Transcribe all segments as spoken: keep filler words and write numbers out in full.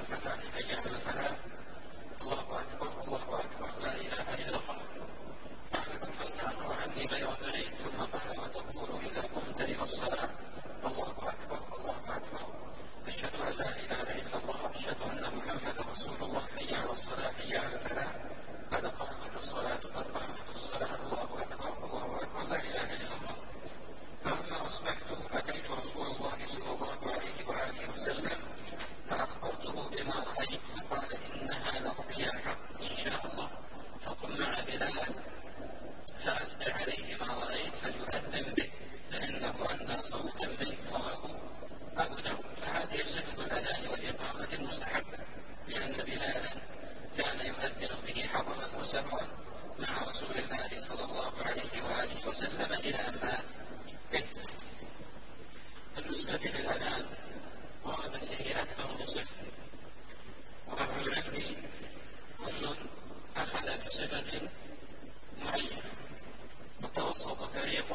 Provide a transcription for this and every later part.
الفلاح حي على الفلاح الله أكبر الله أكبر لا إله إلا الله أعلكم واستغفر عني غير بعيد ثم قال وتقول إذا قمت إلى الصلاة الله أكبر الله أكبر أشهد أن لا إله إلا الله أشهد أن محمدا رسول الله حي على الصلاة حي على الفلاح قد قامت الصلاة قد قامت الصلاة الله أكبر الله أكبر لا إله إلا الله. فلما أصبحت أتيت رسول الله صلى الله عليه وآله وسلم فأخبرته بما رأيت فقال إنها لرؤيا حق إن شاء الله فقم مع بلال فأتبع عليه ما رأيت فليؤذن به فإنه أندى صوتا منك رواه أبو داود. فهذه صفة الأذان والإقامة المستحبة لأن بلالا كان يؤذن به حضرا وسرا مع رسول الله صلى الله عليه وآله وسلم إلى أن مات. بالنسبة للأذان وردت فيه أكثر من صفة وأهل العلم كل أخذ بصفة معينة وتوسط فريق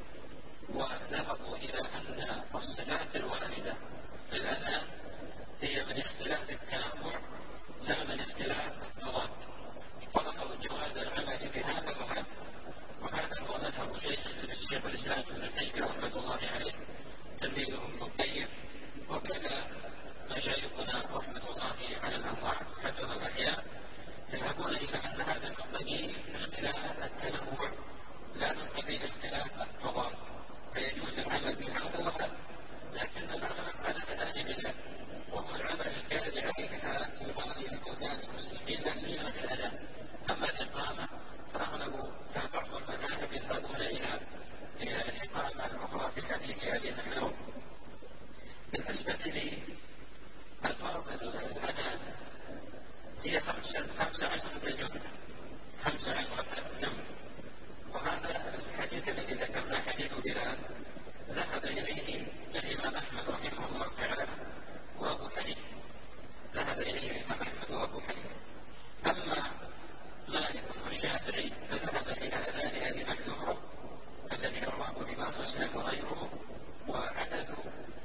وذهبوا إلى أن الصفات الواردة في الأذان هي من اختلاف التنوع لا من اختلاف التضاد فرأوا جواز العمل بهذا وهذا وهذا هو مذهب شيخ الشيخ الإسلام ابن تيمية رحمة الله عليه تلميذه ابن القيم وكذا مشايخنا رحمة الله على الأنواع حفظ الأحياء يذهبون إلى أن هذا من قبيل اختلاف التنوع لا من قبيل اختلاف التضاد فيجوز العمل بهذا وهذا لكن الأغلب على أذان بلال وهو العمل الجاري عليه الآن في غالب بلدان المسلمين لا سيما في الأذان. أما الإقامة فأغلب بعض المذاهب يذهبون إلى الإقامة الأخرى في حديث أبي محذور. بالنسبة لي الفرض الأذان هي خمس عشرة جملة خمس عشرة جملة وهذا الحديث الذي ذكرنا حديث بلال ذهب إليه الإمام أحمد رحمه الله تعالى وأبو حنيفة ذهب إليه الإمام أحمد وأبو حنيفة. أما مالك والشافعي فذهب إلى أذان أبي محذور الذي رواه الإمام مسلم وغيره وعددوا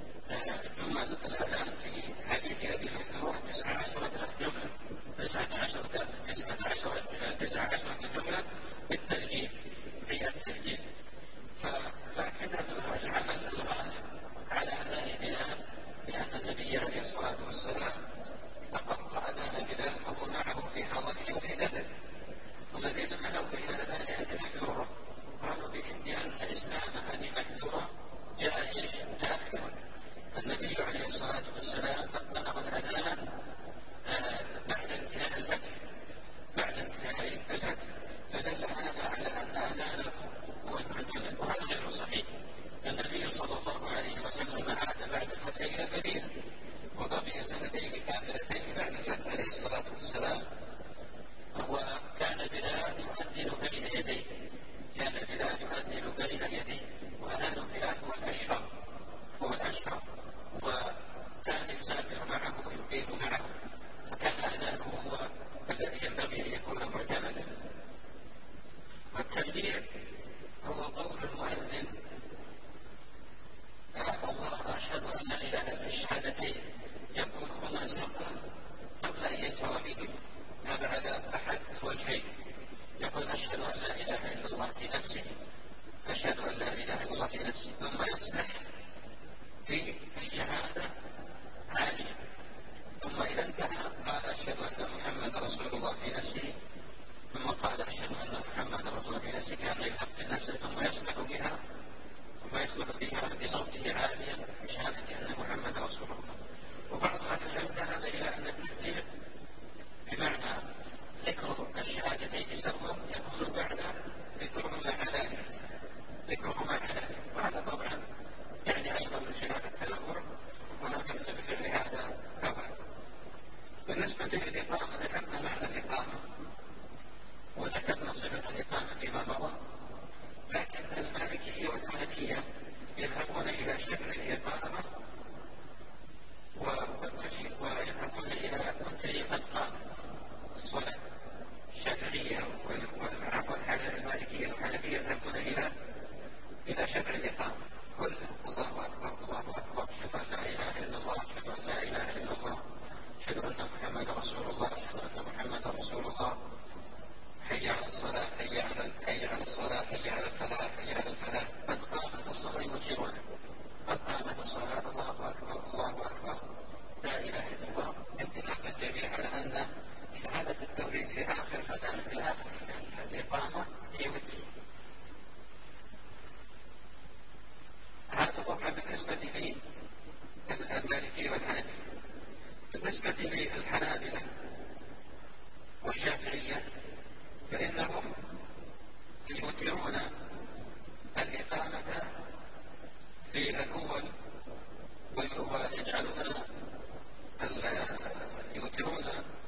جمل الأذان في حديث أبي محذور تسعة عشرة جملة تسعة عشرة تسعة عشرة تسعة عشرة جملة بالترجيم هي الترجيم. فلكن العمل الغالب على أذان بلال لأن النبي عليه الصلاة والسلام أقر أذان بلال وهو معه في حضره وفي سفره والذين منعوا إلى أذان أبي محذورة قالوا بأن الإسلام أبي محذورة جاء إيش متأخرا النبي عليه الصلاة والسلام أقنعه الأذان بعد انتهاء الفتح بعد انتهاء الفتح فدل هذا على أن أذانه هو المعتمد وهذا غير صحيح. النبي صلى الله عليه وسلم عاد بعد الفتح إلى المدينة وبقي سنتين كاملتين بعد الفتح عليه الصلاة والسلام وكان بلال يؤذن بين يديه كان بلال يؤذن بين يديه وأذان بلال هو الأشهر هو الأشهر وكان يسافر معه ويقيم معه فكان أذانه هو الذي ينبغي أن يكون معتمدا. والتكبير هو قول المؤذن الله أشهد أن لا إله إلا الشهادتين يقول هما سرا قبل أن يجهر به أبعد أحد الوجهين يقول أشهد أن لا إله إلا الله في نفسه أشهد أن لا إله إلا الله في نفسه ثم يصلح في الشهادة عالية ثم إذا انتهى قال أشهد أن محمد رسول الله في نفسه ثم قال أشهد أن محمد رسول الله في نفسه كان يلقي نفسه ثم يصلح بها ثم يصلح بها بصوته عاليا بشهادة أن محمد رسول الله. وبعض أهل العلم ذهب إلى أن التكبير بمعنى ذكر الشهادتين سرا يكون بعد ذكرهما مع ذلك ذكرهما مع ذلك وهذا طبعا يعني أيضا من خلاف التنوع ولا بأس بفعل هذا أبدا. بالنسبة للإقامة ذكرنا معنى الإقامة وذكرنا صفة الإقامة فيما مضى لكن المالكية والحنفية يذهبون إلى شكل الإقامة ويذهبون إلى طريقة الصلاة الشافعية والعفو المالكية والحنفية يذهبون إلى إلى شكل الإقامة كل الله أكبر الله أكبر أشهد أن لا إله إلا الله أشهد أن لا إله إلا الله أشهد أن التوحيد في آخر الأذان في آخر الإقامة يوتر. هذا طبعا بالنسبة لي المالكي والحنفي. بالنسبة للحنابلة والشافعية فإنهم يوترون الإقامة في الأول ويجعلون يوترون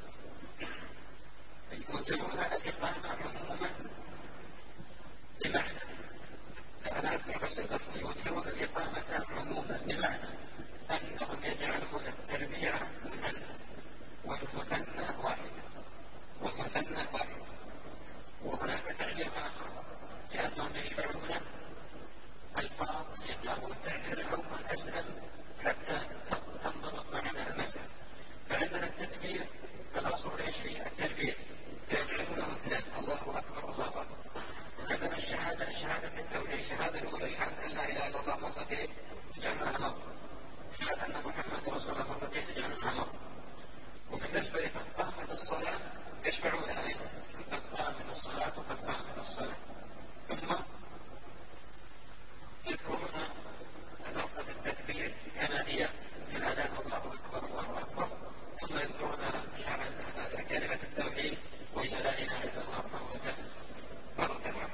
يوترون الإقامة عموما بمعنى، أنا أذكر بس اللفظ، يوترون الإقامة عموما بمعنى أنهم يجعلون التربيع مثنى والمثنى واحد والمثنى واحد. وهناك تعبير آخر لأنهم يشفعون الفاظ يقرأون التعبير الأول أسهل حتى تنضبط معنا المسألة. فعندنا التكبير الأصل ايش فيه؟ التكبير يجعلونه اثنين، الله أكبر الله أكبر. وعندنا الشهادة شهادة التوحيد، الشهادة الأولى شهادة أن لا إله إلا الله مرتين يجعلونها مرة، شهادة أن محمد رسول الله مرتين يجعلونها مرة. وبالنسبة لقد قامت الصلاة يشفعون أيضا قد قامت الصلاة وقد قامت الصلاة. ثم يذكرون لفظة التكبير كما هي في الأذان الله أكبر الله أكبر، ثم يذكرون كلمة التوحيد وهي لا إله إلا الله مرة مرة واحدة.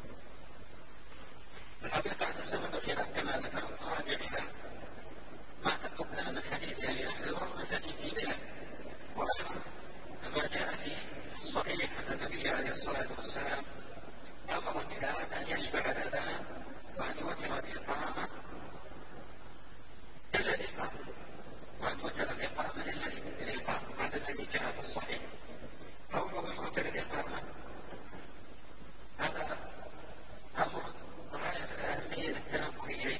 الحقيقة أن سبب الخلاف كما ذكرت راجع إلى ما تقدم من حديث أبي أحمد ومن حديث بلال، وأيضا ما جاء في الصحيح أن النبي عليه الصلاة والسلام أمر بلال أن يشفع الأذان وأن يوتر الإقامة إلا الإقامة وأن يوتر الإقامة إلا الإقامة. هذا الذي جاء في الصحيح. قوله يوتر الإقامة هذا أمر غاية الأهمية للتنبه إليه.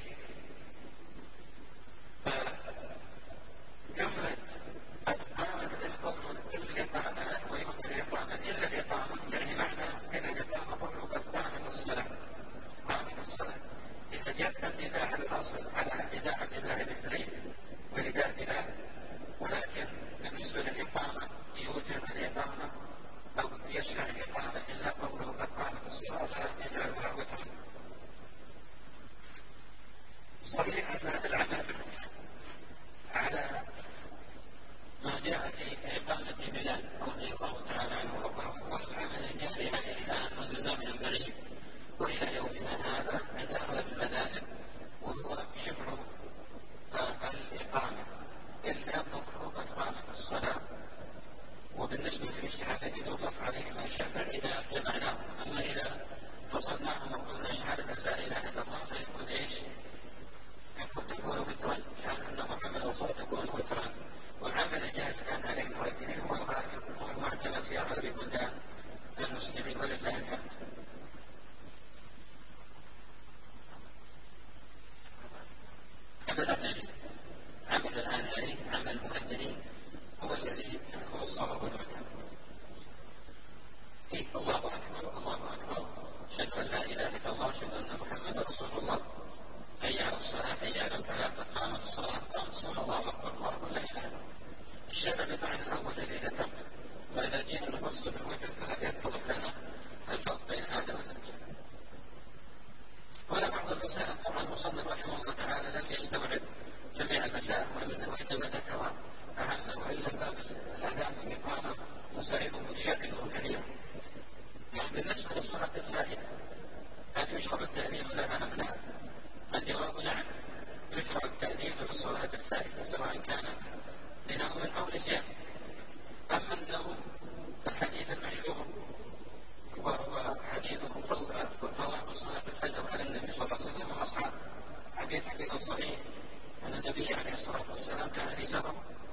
فجملة قد قامت القوم بالإقامة ويوتر الإقامة إلا الإقامة يعني معنى إلا الإقامة قوله قد قامت الصلاة قامت الصلاة. إذا يبقى النداء الأصل على نداء عبد الله بن زيد ونداء بلال، ولكن بالنسبة للإقامة يوتر الإقامة أو يشفع الإقامة إلا قوله قد قامت الصلاة يجعلها وترا. صحيح أن العمل على ما جاء في إقامة بلال رضي الله تعالى عنه وارضاه والعمل الجاري عليه الآن منذ زمن بعيد وإلى يومنا هذا عند أغلب المذاهب، وهو شفع الإقامة إلا قوله قد قامت الصلاة. وبالنسبة للشهادة يضاف عليهما الشفع إذا جمعناه، أما إذا فصلناهم وقلنا شهادة لا إله إلا الله فيكون إيش؟ يكون تكون وترا، شهادة أن محمد رسول تكون وترا. والعمل الجاهل كان عليه المؤذنين هو الغالب والمعتمد في أغلب بلدان المسلمين ولله الحمد. عمل الآن عمل الآن عليه عمل المؤذنين هو الذي هو الصواب والمعتمد. إيه الله أكبر الله أكبر أشهد أن لا إله إلا الله أشهد أن محمد رسول الله حي على الصلاة حي على الفلاح قد قامت الصلاة قامت الصلاة الله أكبر الله لا إله إلا الله. الشفع بالمعنى الأول الذي ذكرنا، وإذا جينا نفصل في الوتر فلا يتضح لنا الفرق بين هذا وذاك. ولا بعض المسائل طبعا المصنف رحمه الله تعالى لم يستوعب جميع المسائل وإنما ذكر أهم، وإلا باب الأذان والإقامة مسائل متشابهة كثيرة. بالنسبة للصلاة الفائتة هل يشرع التأذين لها أم لا؟ الجواب نعم، يشرع التأذين للصلاة الفائتة سواء كانت لنوم أو نسيان. أما النوم فالحديث المشهور وهو حديث فضل صلاة الفجر على النبي صلى الله عليه وسلم وأصحابه، حديث حديث صحيح أن النبي عليه الصلاة والسلام كان في سفر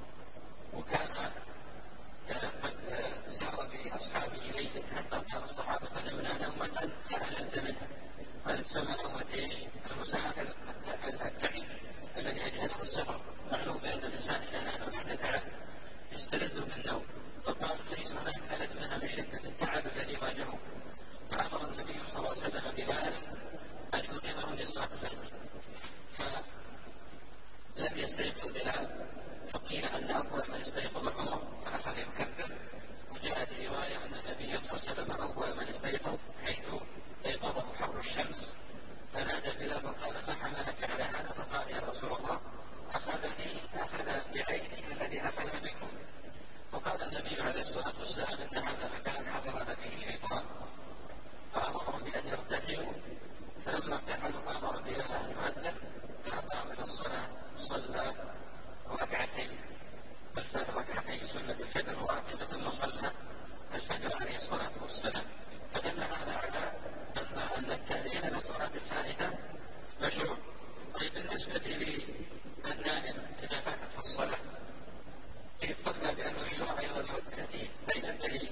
الفجر راتبة ثم صلى الفجر عليه الصلاة والسلام. فدل هذا على أن التأذين للصلاة الفائتة مشروع. طيب بالنسبة للنائم إذا فاتته الصلاة قلنا بأنه يشرع أيضا له التأذين. بين الدليل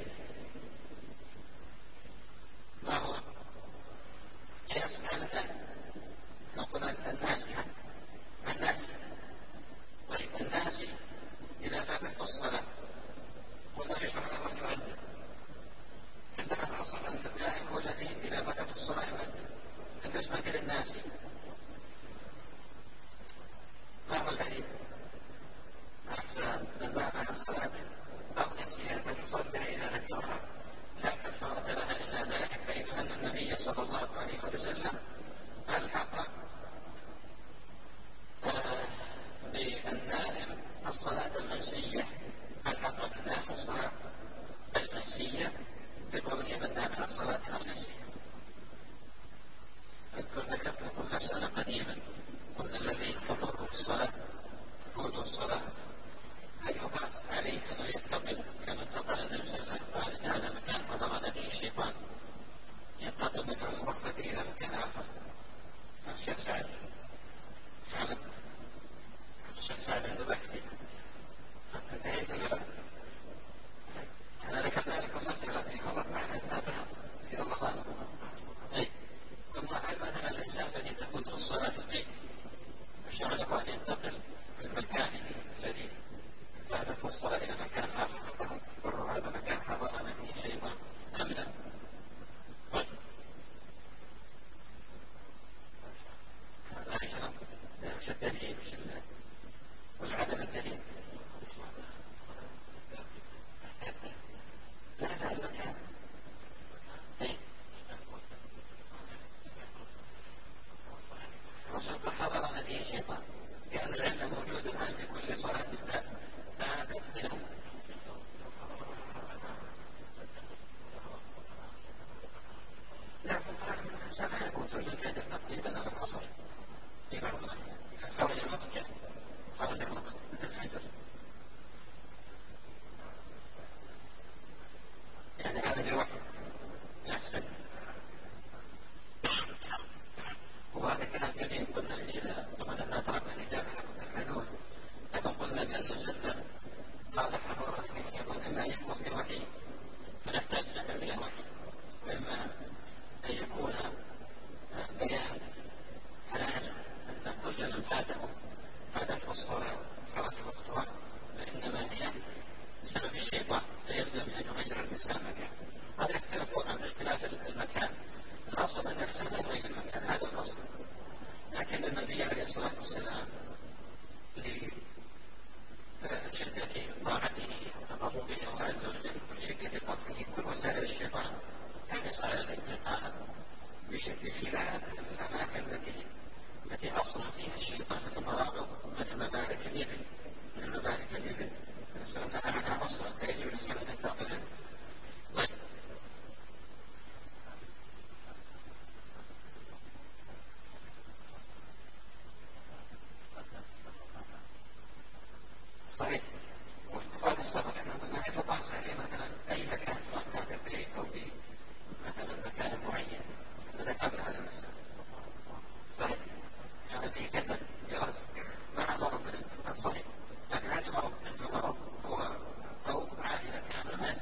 ما هو؟ قياس على ذلك نقول الناس الناس طيب الناس إذا فاتته الصلاة قلنا يشرع له أن يؤذن. عندنا الأصل أن النائم هو الذي إذا فاتته الصلاة يؤذن. بالنسبة للناس ما هو الذي أحسن من باب على الصلاة أو نسيها فليصلي إذا ذكرها لا كفارة لها إلا ذلك، حيث أن النبي صلى الله عليه وسلم ألحق بالنائم الصلاة المنسية، ألحق بالنائم الصلاة المنسية بقوله من نام على الصلاة المنسية. أذكر ذكرت لكم مسألة قديما، قلنا الذي تضره الصلاة تفوته الصلاة هل يقاس عليه أنه ينتقل كما انتقل النبي صلى الله عليه وسلم قال إن هذا مكان وضغط فيه الشيطان، ينتقل من غرفته إلى مكان آخر. الشيخ سعد فعلا الشيخ سعد عنده بحثي انتهيت له. أنا ذكرنا لكم مسألة في مرة معنا ذاتها في رمضان. أي قلنا هل مثلا الإنسان الذي تفوته الصلاة في البيت الشرع له أن ينتقل من مكانه الذي فاتته الصلاة إلى مكان آخر فقرر هذا مكان حضر منه شيطان أم لا؟ طيب هذا شرط مش الدليل والعدم الدليل. لا لا المكان رسول حضر فيه شيطان كان العلم موجود الآن في كل صلاة لا لا تقدم. لا في الصلاة من الإنسان يكون في الجهد تقريبا على العصر في بعض خرج الوقت يعني خرج الوقت مثل الفجر يعني هذا الوقت يحسن. وهذا كلام جميل قلنا إذا طبعا أننا تركنا الإجابة لكم لكن قلنا بأن السنة واضح مرة فيه يقول إما أن يكون بوحي فنحتاج نحن إلى وحي، وإما أن يكون بيان حلاج أن كل من فاته فاتته الصلاة خرج وقتها فإنما هي بسبب الشيطان فيلزم أن يغير الإنسان مكان. هذا يختلف عن اختلاف المكان. الأصل أن الإنسان يغير المكان هذا الأصل، لكن النبي عليه الصلاة والسلام لشدة طاعته وتقربه الله عز وجل وشدة قتله كل وسائل الشيطان حرص على الانتقال بشكل خلاف الأماكن التي التي أصلا فيها الشيطان مثل مراغب مثل مبارك الإبل من المبارك الإبل نسألنا عنها أصلا فيجب الإنسان أن ينتقل. طيب صحيح. وانتقال السفر احنا قلنا حيث قاس عليه مثلا أي مكان سواء كان في البيت أو في مثلا مكان معين فذكرنا هذا المسألة. صحيح هذا فيه كذب جواز مع مرض الانتقال صحيح، لكن هذا مرض عنده مرض هو أو عائلة كاملة ما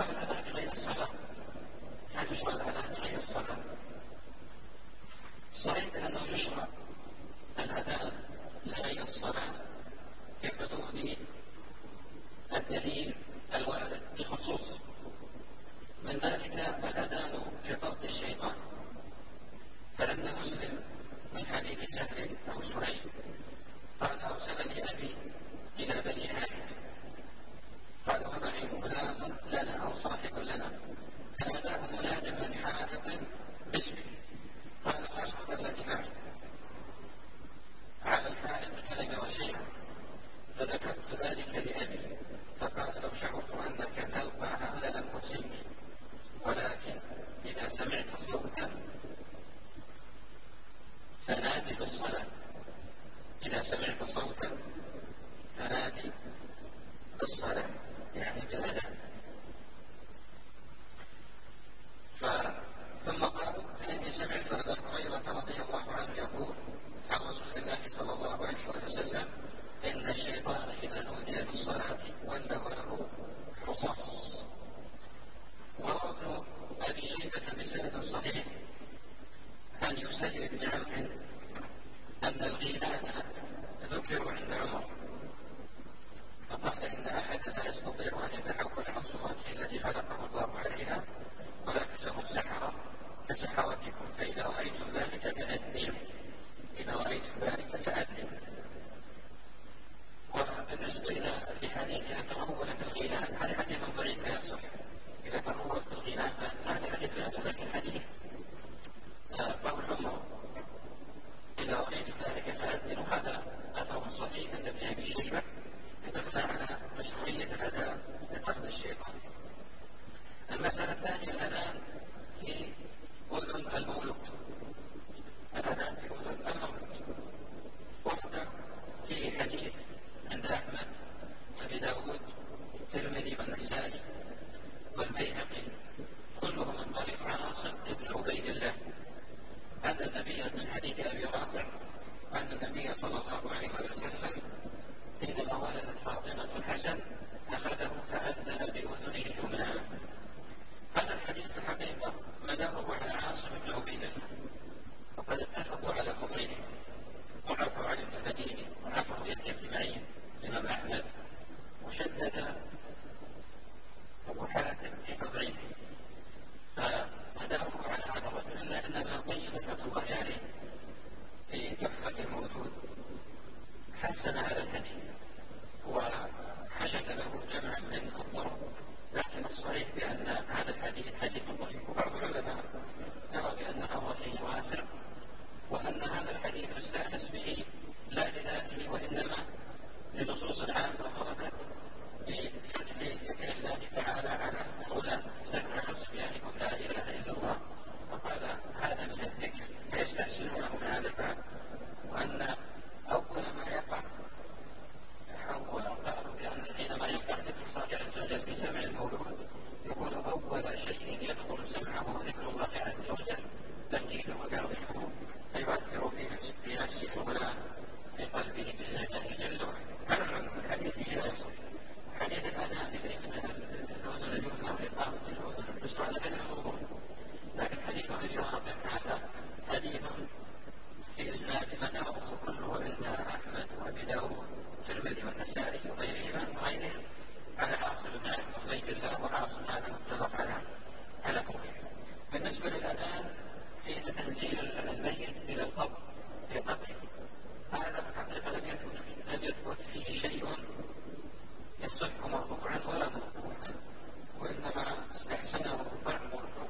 يشرع الأذان في غير الصلاة؟ هل يشرع الأذان في غير الصلاة؟ صحيح أنه يشرع الأذان لغير الصلاة في حدود الدليل الوارد بخصوصه، من ذلك الأذان لطرد الشيطان، فلما مسلم من حديث سهل أو سهيل قال أرسلني أبي إلى بني هاشم قال ومعي غلام لنا أو صاحب لنا فناداه مناد من حائط باسمه قال فأشرف الذي معي على الحائط كلمة وشيئا فذكرت ذلك لأبي فقال لو شعرت أنك تلقى هذا لم أرسلك، ولكن إذا سمعت صوتا فنادي بالصلاة، إذا سمعت صوتا فنادي بالصلاة يعني بالأذان. ثم قال فإني سمعت أبا هريرة رضي الله عنه يقول عن رسول الله صلى الله عليه وسلم إن الشيطان إذا نودي بالصلاة ولى له رصاص. وروى ابن أبي شيبة بسند صحيح عن يسير بن عمرو أن الغيلان ذكروا عند عمر فقال إن أحدا لا يستطيع أن يتحول عن صورته التي خلقه الله عليها ولكن لهم سحرة كسحرتكم فإذا رأيتم ذلك فأذنوا، إذا رأيتم ذلك فأذنوا. وبالنسبة إلى حديث إذا تمولت الغيلان هذا حديث ضعيف لا يصح، إذا تمولت الغيلان هذا حديث لا يصح، لكن حديث قول عمر إذا رأيتم ذلك فأذنوا هذا أثر صحيح عند ابن أبي شيبة يدل على مشروعية الأذان لطرد الشيطان. المسألة الثانية الأذان في أذن المولود، الأذان في أذن المولود ورد في حديث عند أحمد وأبي داود والترمذي والنسائي والبيهقي كلهم من طريق عاصم بن عبيد الله أن النبي من حديث أبي رافع أن النبي صلى الله عليه وسلم حينما ولدت فاطمة الحسن أخذه فأذن بأذنه اليمنى. هذا الحديث في الحقيقة مداره على عاصم بن عبيد الله، وقد اتفقوا على خبره وعفوا عن ابن المديني وعفوا يحيى بن معين الإمام أحمد وشدد أبو حاتم في تضعيفه، فمداره على هذا الرجل. إلا أن ابن القيم رحمة الله عليه في تحفة الموجود حسن هذا الحديث وحشد له جمعا من الضرب، لكن الصحيح بأن هذا الحديث حديث ضعيف. وبعض العلماء يرى بأن الأمر فيه واسع وأن هذا الحديث يستأنس به لا لذاته وإنما لنصوص عامة وردت بفتح ذكر الله تعالى على الغلام سمع صبيانكم لا إله إلا الله، فقال هذا من الذكر فيستحسنونه من هذا الباب. وأن أول ما يقع قالوا بأن حينما يقع ذكر الله عز وجل في سمع المولود يكون أول شيء يدخل سمعه ذكر الله عز وجل تمجيده وتعظيمه فيؤثر في نفس الغلام في قلبه بإذن الله جل وعلا. هذا الحديث فيه لا يصح. حديث الأذان الأذن اليمنى وإقامة الأذن اليسرى هذا موضوع، لكن حديث أبي رافع هذا حديث في إسناد مداره كله عند أحمد وأبي داود والترمذي والنسائي وغيرهما وغيرهم على عاصم بن عبيد الله، وعاصم هذا متفق على على قوله. بالنسبة للأذان حين تنزيل الميت إلى القبر في قبره هذا في الحقيقة لم يثبت لم يثبت فيه شيء يصح مرفوعا ولا موقوفا، وإنما استحسنه بعض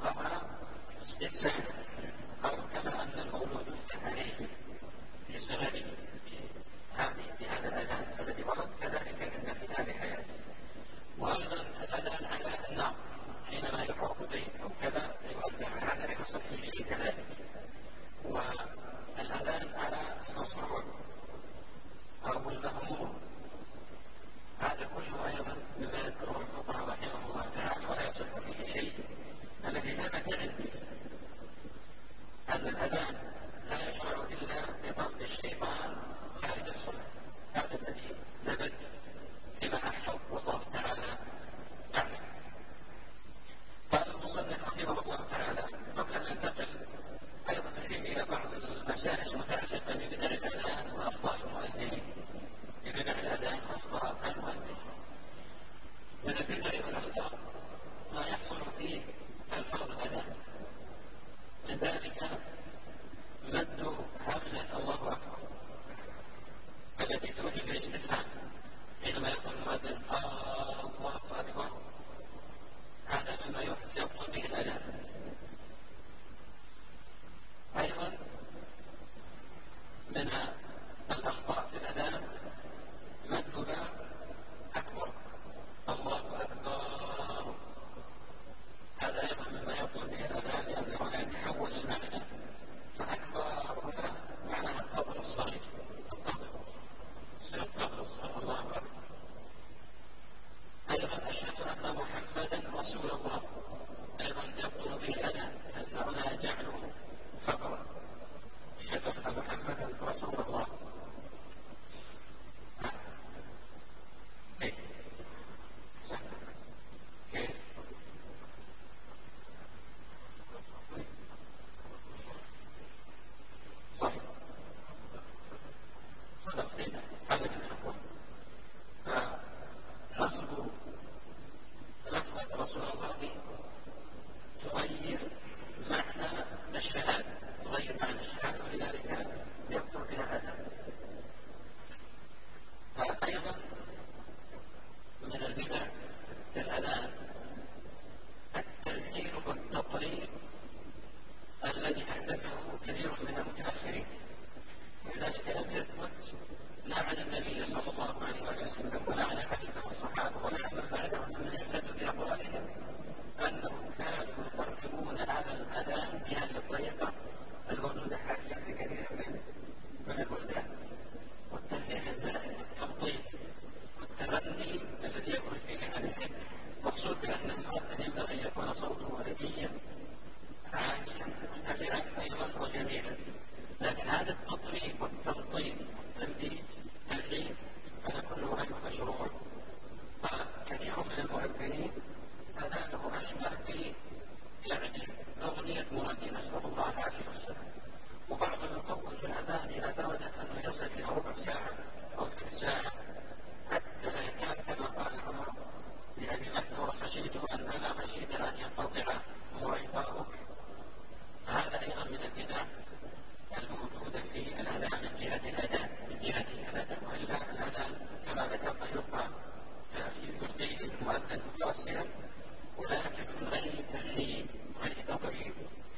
ساعة أو ثلث ساعة حتى لا يكاد كما قال عمر لأبي محذور خشيت أن أنا خشيت أن ينقطع مريضاؤك. فهذا أيضا من البدع الموجودة في الأذان من جهة الأذان من جهة الأذان وإلا الأذان كما ذكرنا يبقى يرضي المؤذن متوسلا ولكن من غير تحريم غير تضريب.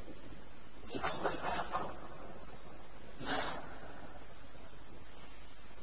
الأمر الآخر ما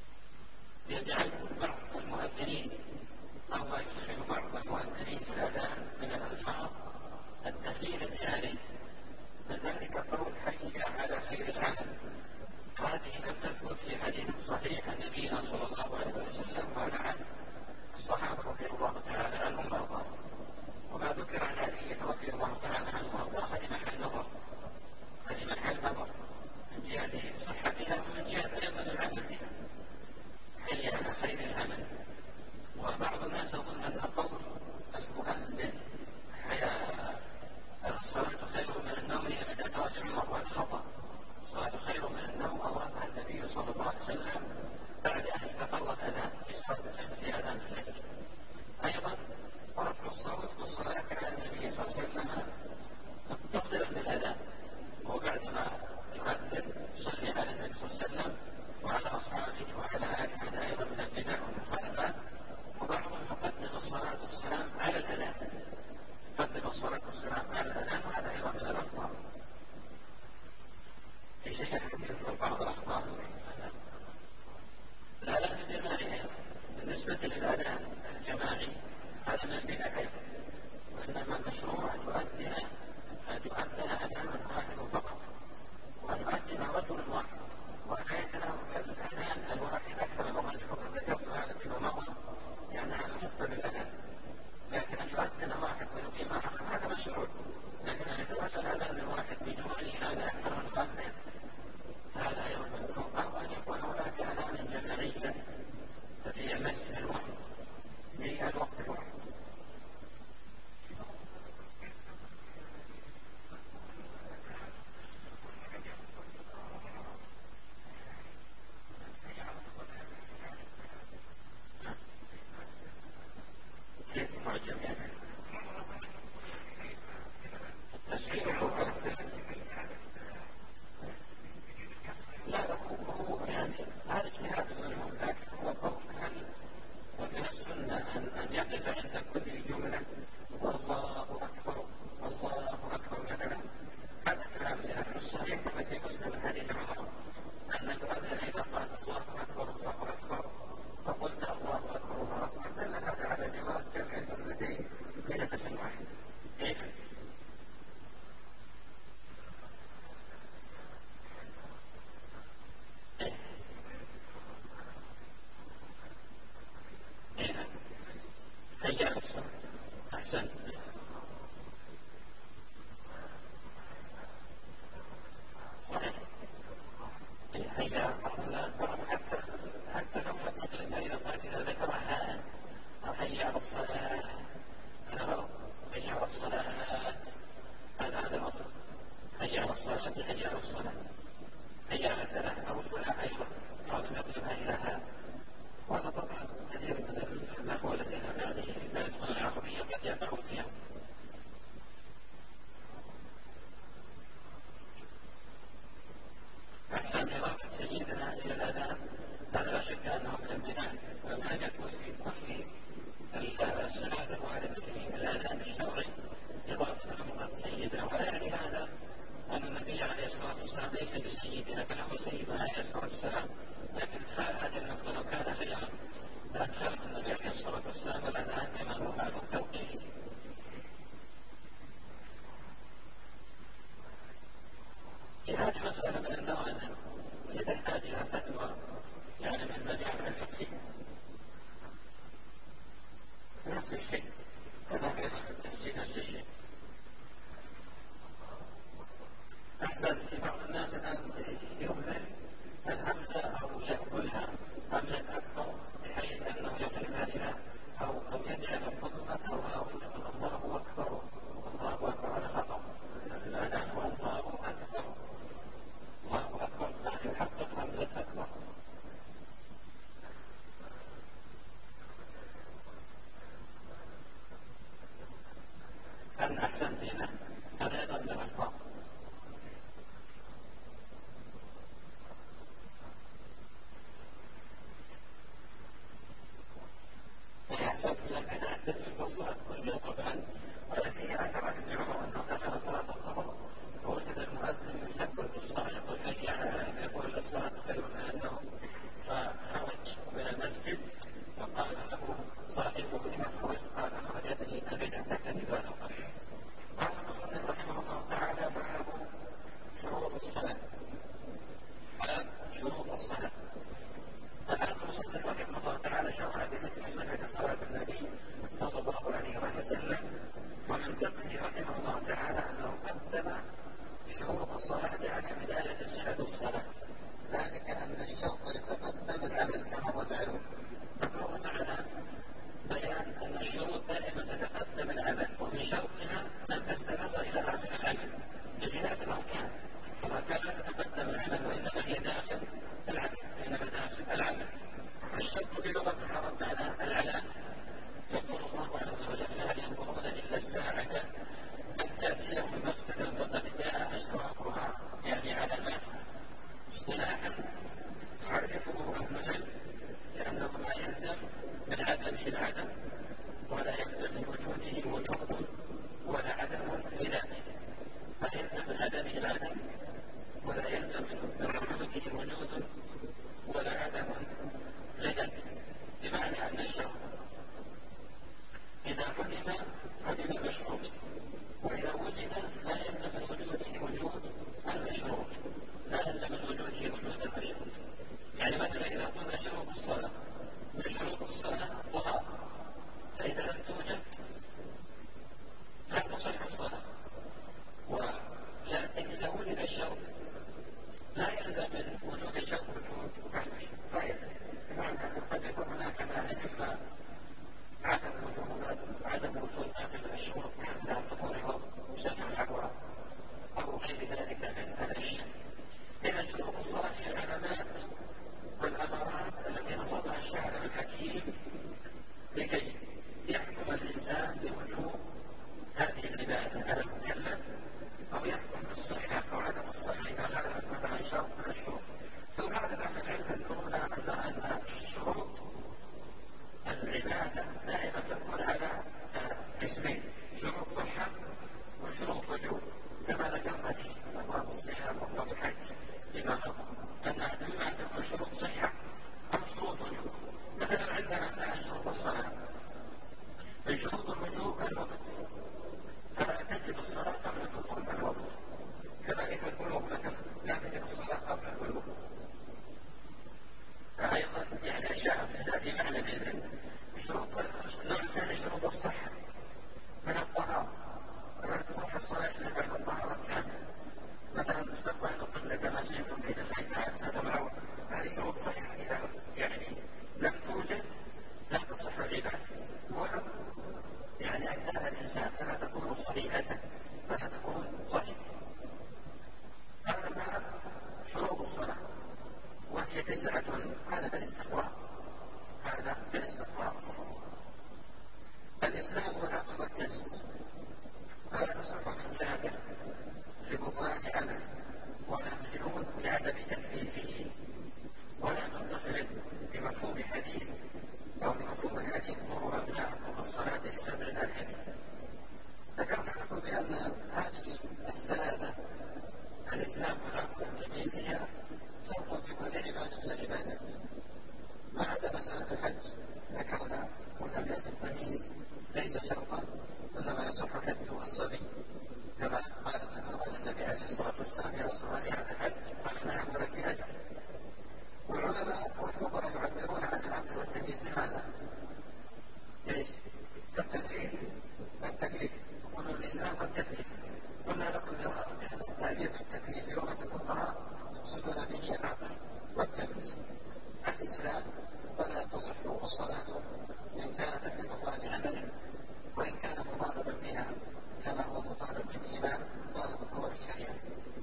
التكليف. قلنا لكم بهذا التعبير بالتكليف لغة الفقهاء يقصدون به العقل والتمييز. الإسلام فلا تصح الصلاة إن كانت من بطلان عمله، وإن كان مطالبا بها كما هو مطالب بالإيمان مطالب هو بالشريعة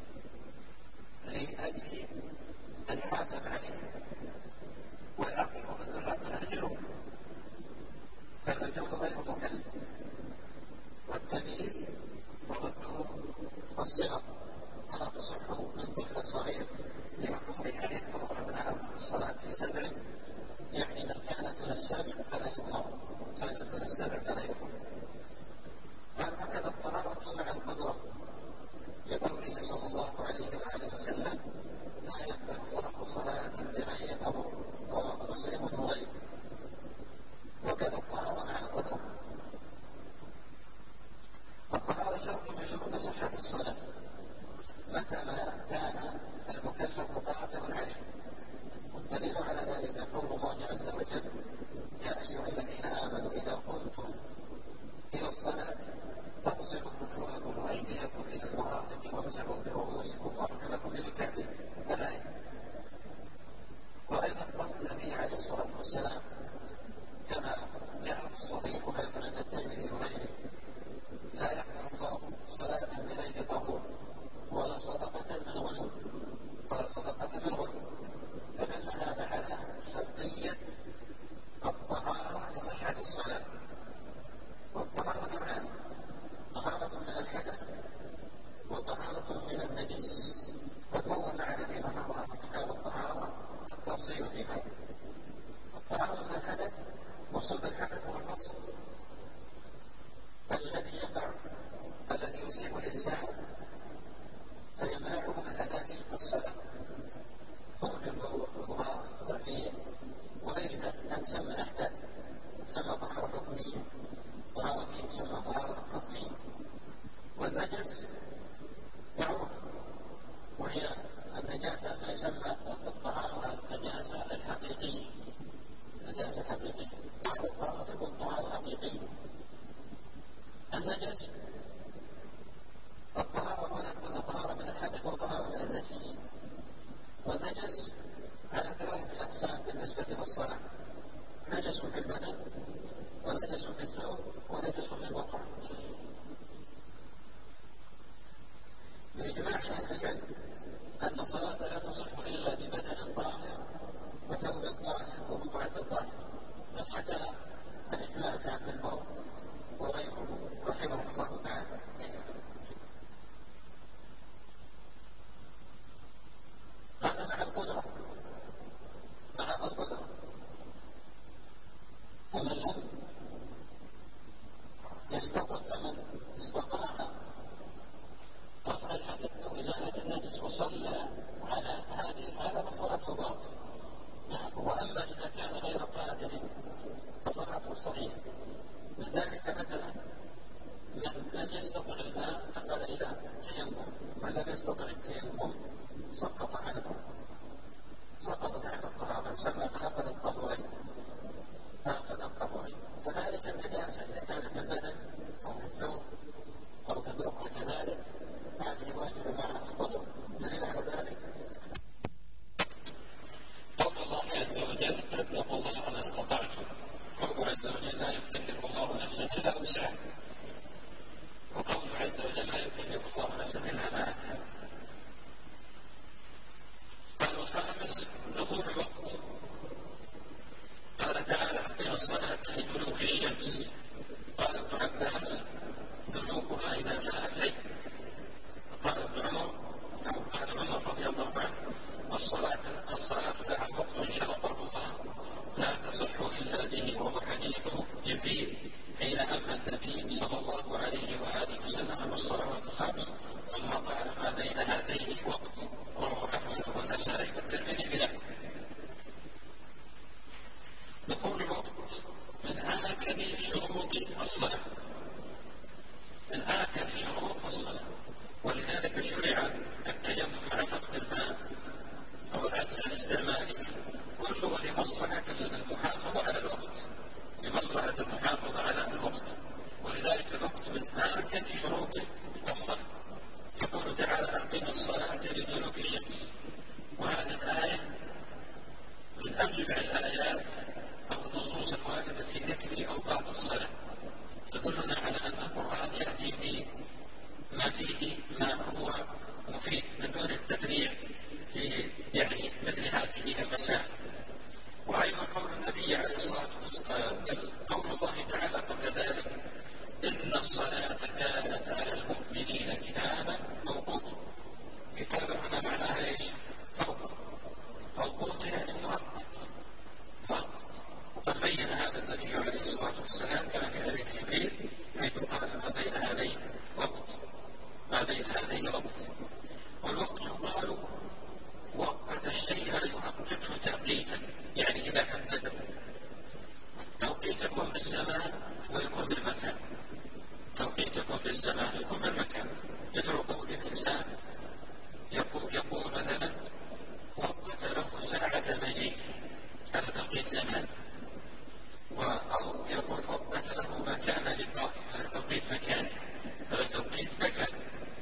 لأجل أن يحاسب عليه. والعقل وضد العقل الجنون، فالمجنون غير مكلف، والتمييز وضده الصغر، فلا تصح من طفل صغير لمفهوم أن يذكر أبناءه الصلاة في سبع، يعني من كان دون السابع فلا يظهر، كان دون السابع فلا يظهر. وهكذا الطهارة مع القدرة، لقوله صلى الله عليه وآله وسلم: لا يقبل الله صلاة بغير طهور، رواه مسلم وغيره. وكذا الطهارة مع القدرة. الطهارة شرط من شروط صحة الصلاة متى ما كان المكلف قادرا عليه. والدليل على ذلك قول الله عز وجل: يا أيها الذين آمنوا إذا قمتم إلى الصلاة فاغسلوا وجوهكم وأيديكم إلى المرافق وامسحوا برؤوسكم وأرجلكم إلى الكعبين. الآية. وأيضا قول النبي عليه الصلاة والسلام كما جاء في الصحيح وأيضا عند الترمذي وغيره: لا يقبل الله صلاة بغير طهور ولا صدقة من غلول ولا صدقة من غلول. فدل هذا على شرطية الطهارة لصحة الصلاة. والطهارة نوعان: طهارة من الحدث وطهارة من النجس. وهو معنا فيما مضى في كتاب الطهارة التفصيل في هذا. الطهارة من الحدث، مقصود الحدث هو النص الذي يقع الذي يصيب الإنسان فيمنعه من أداء الصلاة، خروج البول والغبار والريح وغيرها، أن تسمى أحداث، تسمى طهارة حكمية. طهارة فيه تسمى طهارة حكمية. والنجس معروف، وهي النجاسة ما يسمى الطهارة النجاسة الحقيقية. النجاسة الحقيقية الطهارة تكون طهارة حقيقية. النجس الطهارة فيه ما هو مفيد من دون التفريع في يعني مثل هذه المسائل. وأيضا قول النبي عليه الصلاة والسلام، قول الله تعالى قبل ذلك: إن الصلاة كانت على المؤمنين كتابا موقوتا. كتابا هنا معناها ايش؟ فرض. موقوت يعني مؤقت. مؤقت. وقد بين هذا النبي عليه الصلاة والسلام كما في حديث جبريل حيث قال: ما بين هذين وقت. ما بين هذين وقت. والوقت يقال وقت الشيء لا يؤقته توقيتا، يعني إذا حدده. توقيت يكون بالزمان ويكون بالمكان. توقيت يكون بالزمان يكون بالمكان، مثل قول الإنسان يقول, يقول مثلا: وقت له ساعة مجيء، هذا توقيت زمان. أو يقول: وقت له مكان لقاء، هذا توقيت مكان. هذا توقيت مكان.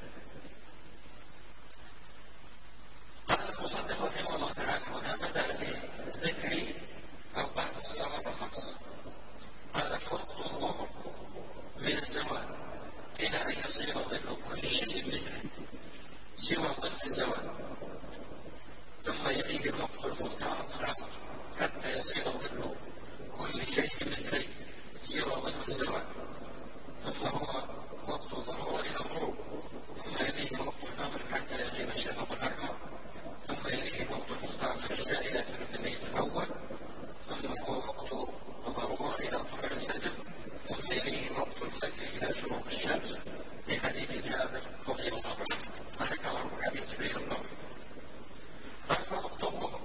قال المصنف رحمه الله تعالى: هنا بدأ في ذكر أوقات الصلاة الخمس. قال: وقت الظهر من الزوال إلى أن يصير ظل كل شيء مثله سوى ظل الزوال، ثم يليه الوقت المختار في العصر حتى يصير ظل كل شيء مثله سوى ظل الزوال، ثم هو وقت الظهور إلى الغروب، ثم يليه وقت المغرب حتى يغيب الشفق الأحمر، ثم يليه الوقت المختار للعشاء إلى ثلث الليل الأول، ثم هو وقت الظهور إلى طلوع الفجر، ثم يليه وقت الفجر إلى شروق الشمس، في حديث جابر رضي الله عنه وذكره حديث جبريل الضوء. قال: وقت الظهر.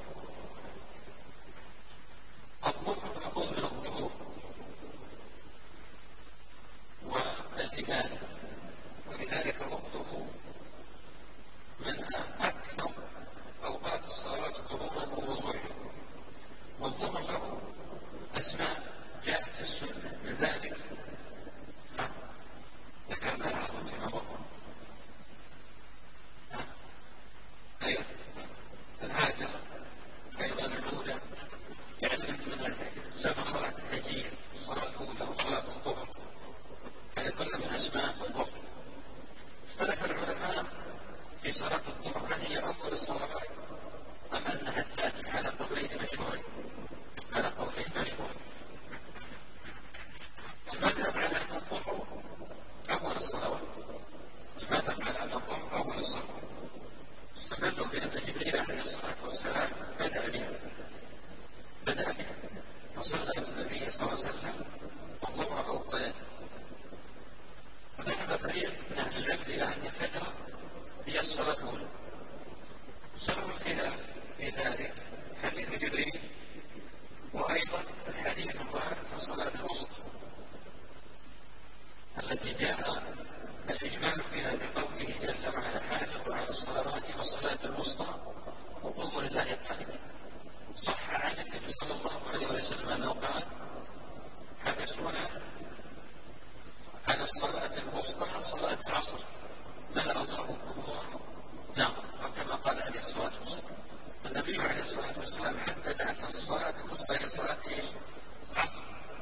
الظهر يكون من الظهور والإمالة، ولذلك وقته من أكثر أوقات الصلاة ظهورا ووضوحا. والظهر له أسماء جاءت في السنة من ذلك ذكرنا العظم فيما مر. أيضا العاجلة، أيضا الأولى، يعني من سمى صلاة الهجير، الصلاة الأولى وصلاة الظهر، هذه كلها من أسماء الظهر. اختلف العلماء في صلاة الظهر هل هي أول الصلوات أم أنها الثانية، على قولين مشهورين. على قولين مشهورين. المذهب على أن الظهر أول الصلوات. المذهب على أن الظهر أول الصلوات. استدلوا بأن جبريل عليه الصلاة والسلام بدأ بها. بدأ بها. وصلى النبي صلى الله عليه وسلم الظهر أولا. وذهب فريق من أهل العلم إلى أن الفجر هي الصلاة الأولى. سبب الخلاف في ذلك حديث جبريل، وأيضا الحديث الوارد في الصلاة الوسطى التي جاء الإجمال فيها بقوله جل وعلا: حافظوا على الصلوات والصلاة الوسطى وقوموا لله قانتين. صح عن النبي صلى الله عليه وسلم أنه قال: حبسونا على الصلاة الوسطى صلاة العصر ملأ الله قبورهم نعم، وكما قال عليه الصلاة والسلام. النبي عليه الصلاة والسلام حدد أن الصلاة الوسطى هي صلاة ايش؟ العصر.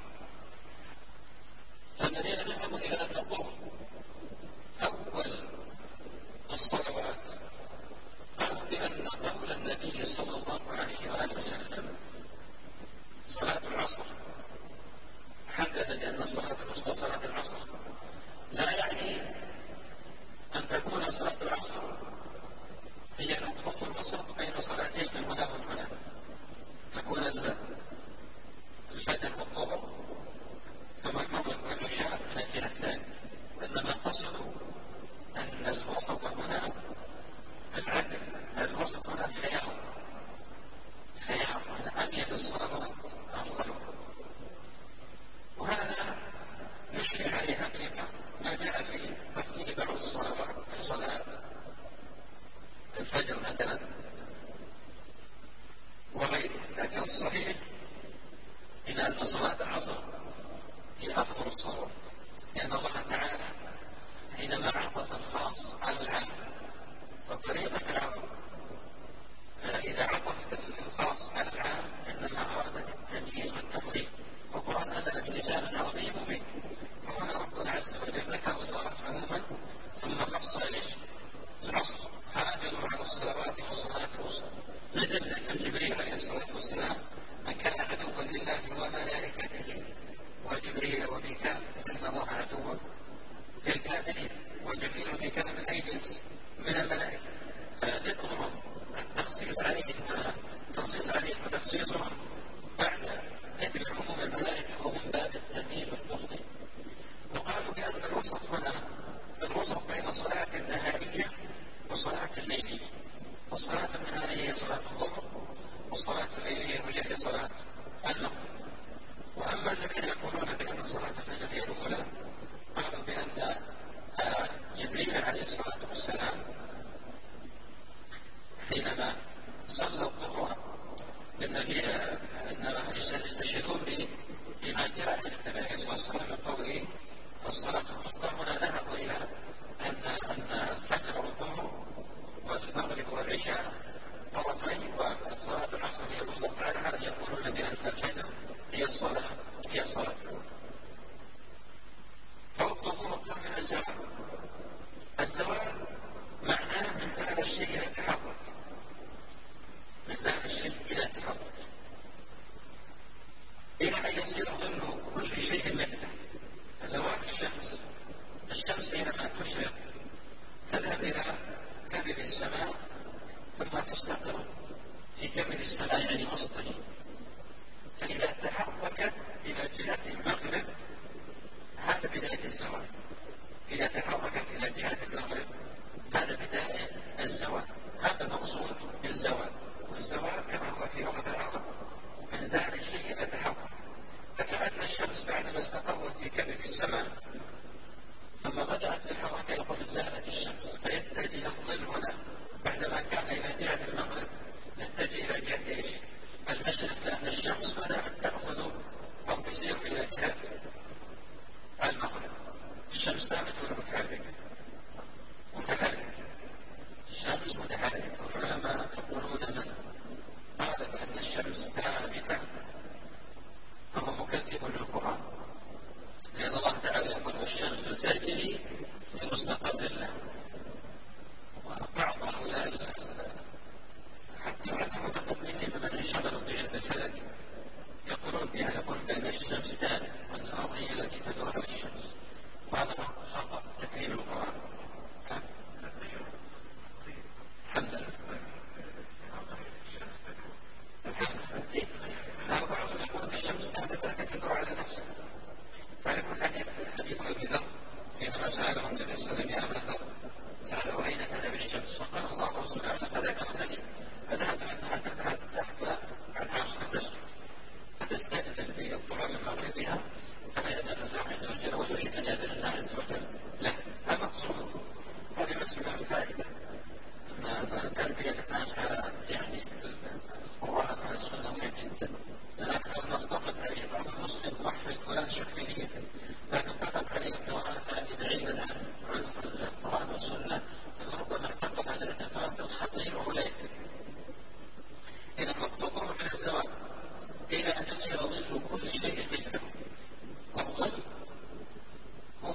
فالذين يذهبون إلى أن الظهر أول الصلوات قالوا بأن قول النبي صلى الله عليه وآله وسلم صلاة العصر حدد بأن الصلاة الوسطى صلاة العصر لا يعني أن تكون صلاة العصر هي نقطة الوسط بين صلاتين من هنا ومن هنا، تكون الفجر والظهر ثم المغرب والعشاء من الجهة الثانية، وإنما قصدوا أن الوسط هنا العدل، الوسط هنا الخيار. الخيار هنا أميز الصلوات أفضلها، وهذا يشكل عليه حقيقة ما جاء في تفضيل بعض الصلوات في صلاة الفجر مثلا إيش؟ العصر. حافظوا على الصلوات والصلاة الوسطى. مثل جبريل عليه الصلاة والسلام من كان عدوا لله وملائكته وجبريل وميكال فإن الله عدو للكافرين. وجبريل وميكال من أي جنس؟ من الملائكة. فذكرهم التخصيص عليهم هنا تخصيص عليهم وتخصيصهم بعد ذكر عموم الملائكة هو من باب التمييز والتفضيل. وقالوا بأن الوسط هنا الوسط بين الصلاة النهارية والصلاة الليلية. والصلاة النهارية هي صلاة الظهر والصلاة الليلية هي صلاة المغرب. وأما الذين يقولون بأن صلاة الفجر هي الأولى قالوا بأن جبريل عليه الصلاة والسلام حينما صلى الظهر بالنبي انما يستشهدون بما جاء عن النبي صلى الله عليه وسلم من قوله الصلاة الوسطى. هنا ذهبوا الى ان ان الفجر والظهر والمغرب والعشاء طرفين وصلاة العصر هي الوسطى. على هذا يقولون بان الفجر هي الصلاة هي الصلاة. فوقت الظهر من الزوال. الزوال معناه من زال الشيء الى التحرك. من زال الشيء الى التحرك الى ان يصير ظل كل شيء مثله. فزوال الشمس الشمس حينما تشرق تذهب الى كبد السماء ثم تستقر في كبد السماء يعني وسطه. فاذا تحركت الى جهه المغرب هذا بدايه الزوال. اذا تحركت الى جهه المغرب هذا بدايه الزوال. هذا المقصود بالزوال. والزوال كما هو في لغة العرب من زال الشيء إلى تحرك. فكأن الشمس بعدما استقرت في كبد السماء ثم بدأت بالحركة يقول زالت الشمس. فيتجه الظل هنا بعدما كان إلى جهة المغرب يتجه إلى جهة إيش؟ المشرق. لأن الشمس بدأت تأخذ أو تسير إلى جهة المغرب. الشمس ثابتة ولا متحركة؟ متحركة. الشمس متحركة. والعلماء يقولون من قال بأن الشمس ثابتة فهو مكذب للقرآن. لأن الله تعالى يقول والشمس تجري لمستقر لها. وبعض هؤلاء حتى بعد متقدمين ممن انشغلوا بعلم الفلك يقولون بها يقول بأن الشمس ثابتة وأن الأرض هي التي تدور على الشمس. وهذا خطأ تكذيب القرآن. الحمد لله. الحمد لله. هذا بعضهم يقول الشمس ثابتة تدور على نفسها. فيكون حديث حديث أبي ذر حينما سأله النبي صلى الله عليه وسلم يا أبا ذر سأله أين تذهب الشمس؟ فقال الله ورسوله أعلم. فذكر النبي فذهب أنها تذهب تحت العرش فتسجد فتستأذن بالطلوع من مغربها فلا يأذن الله عز وجل ويوشك أن يأذن الله عز وجل له. هذا مقصود. هذه مسألة فائدة أن تربية الناس على يعني القرآن على السنة مهم جدا. لأن أكثر الناس ضغط عليه بعض المسلم موحد ولا شك في نيته لكن ضغط عليه النوع ثاني بعيدا عن علم القرآن والسنة ربما اعتقد هذا الاعتقاد الخطير وهو لا يدري. إذا مقتضى من الزواج إلى أن يصير ظل كل شيء مثله. الظل هو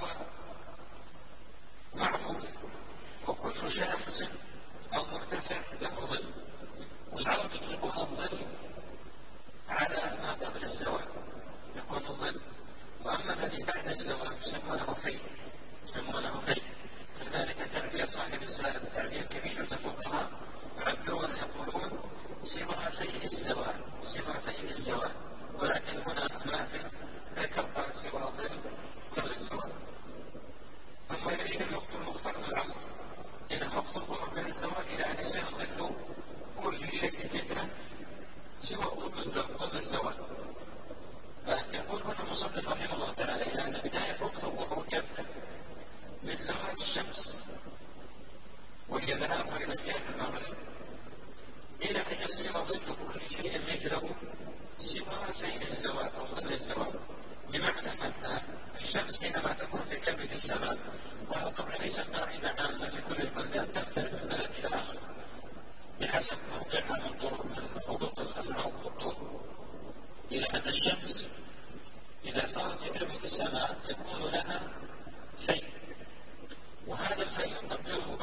معروف وكل شاخص أو مرتفع له ظل. والعرب يطلقون الظل على ما قبل الزواج يكون الظل. وأما الذي بعد الزواج يسمونه في يسمونه في. لذلك تعبير صاحب السالم تعبير كبير للفقهاء يعبرون يقولون سوى في الزواج سوى في الزواج. ولكن هنا ماثل ذكر قال سوى ظل قبل الزواج. ثم يريد الوقت المختار للعصر. إذا الوقت الظهر من الزواج إلى أن يصير ظل كل شيء مثله سوى ظل الزواج. فيقول هنا المصنف رحمه الله تعالى إلى أن بداية وقت الظهر يبدأ من زوال الشمس وهي ذهابها إلى جهة المغرب إلى أن يصير ظل كل شيء مثله سوى شيء الزواج أو ظل الزواج. بمعنى أن الشمس حينما تكون في كبد السماء وهو طبعا ليس قاعدة عامة في كل البلدان تختلف من بلد إلى آخر بحسب موقعها من طرق من خطوط الأرض والطرق. إلى أن الشمس إذا صارت في كبد السماء يكون لها في. وهذا الفي نقدره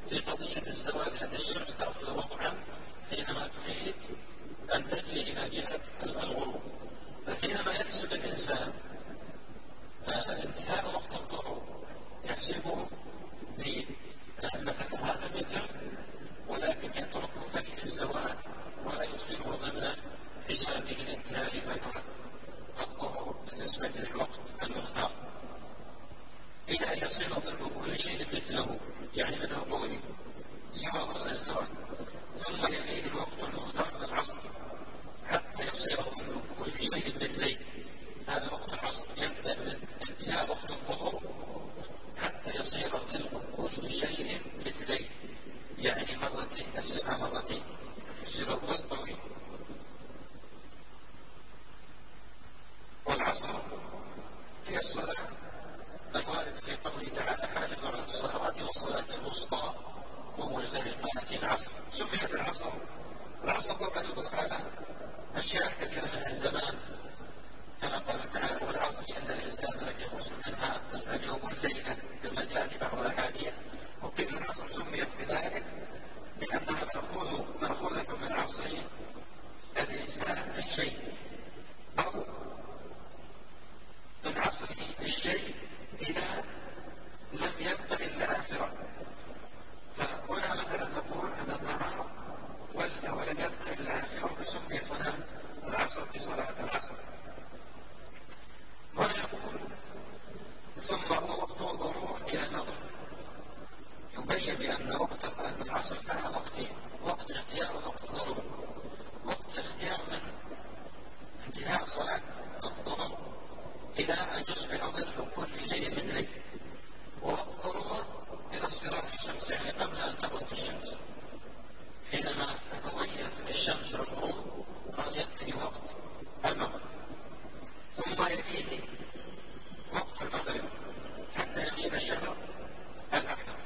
في قضية الزوال أن الشمس تأخذ وضعا حينما تريد أن تجري إلى جهة الغروب. فحينما يحسب الإنسان انتهاء وقت الظهر يحسبه بمثل هذا المتر، ولكن يترك فتح الزوال ولا يدخله ضمن حسابه لانتهاء فترة الظهر بالنسبة للوقت المختار، إلى يصير ظل كل شيء مثله، يعني مثل قوله سوى ظل الزوال، ثم يليه الوقت المختار للعصر حتى يصير ظل كل شيء مثلي. هذا وقت العصر يبدأ من انتهاء وقت الظهر حتى يصير ظل كل شيء مثلي، يعني مرتين، تحسبها مرتين، يصير الظل طويل. والعصر هي الصلاة الوارد في قوله تعالى حافظوا على الصلوات والصلاة الوسطى وهو لله القانتين العصر. سميت العصر العصر طبعا يطلق على أشياء كثيرة من الزمان، كما قال تعالى والعصر أن الإنسان لفي خسر منها اليوم والليلة كما جاء في بعض الأحاديث. وقيل العصر سميت بذلك لأنها مأخوذة من عصر الإنسان الشيء، أو من عصره الشيء إذا لم يبق إلا آخرة. فهنا مثلا نقول أن النهار ولى ولم يبق إلا آخرة، فسميت هنا العصر في صلاة العصر. هنا يقول ثم هو وقت الظهور إلى المغرب، يبين بأن وقت أن العصر لها وقتين، وقت اختيار ووقت ضرورة. وقت اختيار من انتهاء صلاة الظهر إلى أن يصبح ظل كل شيء مثلي، ووقت ضرورة إلى اصفرار الشمس، يعني قبل أن تغرب الشمس. حينما تتضيف الشمس للغروب قال يبتدي وقت المغرب، ثم يليه وقت المغرب حتى يغيب الشفق الأحمر.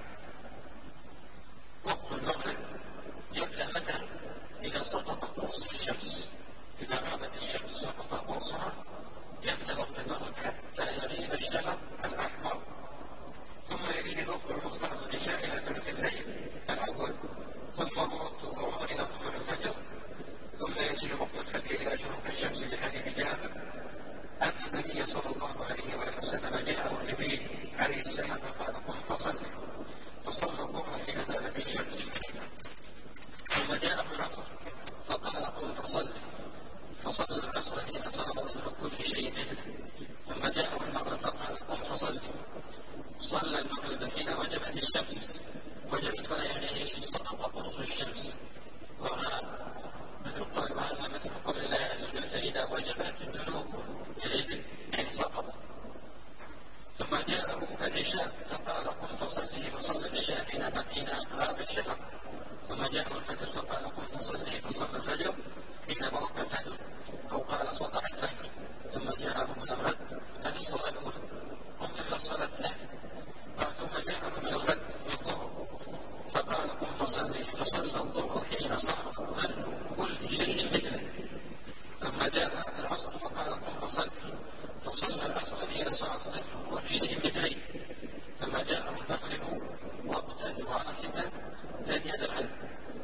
وقت المغرب يبدأ متى؟ إذا سقط قرص الشمس، إذا غابت الشمس سقط قرصها يبدأ وقت المغرب حتى يغيب الشفق الأحمر. ثم يليه الوقت المختار العشاء إلى ثلث الليل الأول، ثم هو وقت الظهور إلى طلوع الفجر، ثم يليه وقت الفجر إلى شروق الشمس لحديث جابر أن النبي صلى الله عليه وآله وسلم جاءه جبريل عليه السلام فقال قم فصل، فصلى الظهر حين زالت الشمس. ثم جاءه العصر فقال قم فصل، فصلى العصر حين صار ظل كل شيء مثله. ثم جاءه المغرب فقال قم فصل، صلى المغرب حين وجبت الشمس. وجبت ولا يعني ايش؟ سقط قرص الشمس، وهذا مثل قول هذا مثل قول الله عز وجل فإذا وجبت الجنوب الإبل، يعني سقط. ثم جاءه العشاء فقال قم فصلي، فصلى العشاء حين غاب الشفق. ثم جاءه الفجر فقال قم فصلي، فصلى الفجر حين برق الفجر، أو قال سطع الفجر. ثم جاءه من الغد، هذه الصلاة الأولى، قم إلى الصلاة الثانية. قال ثم جاءه من الغد الظهر فقال قم فصلي، فصلى الظهر حين صار ظل كل شيء مثله. ثم جاء العصر فقال قم فصلي، فصلى العصر حين صار ظل كل شيء مثلي. ثم جاءه المغرب وقتا واحدا لم يزل عنه.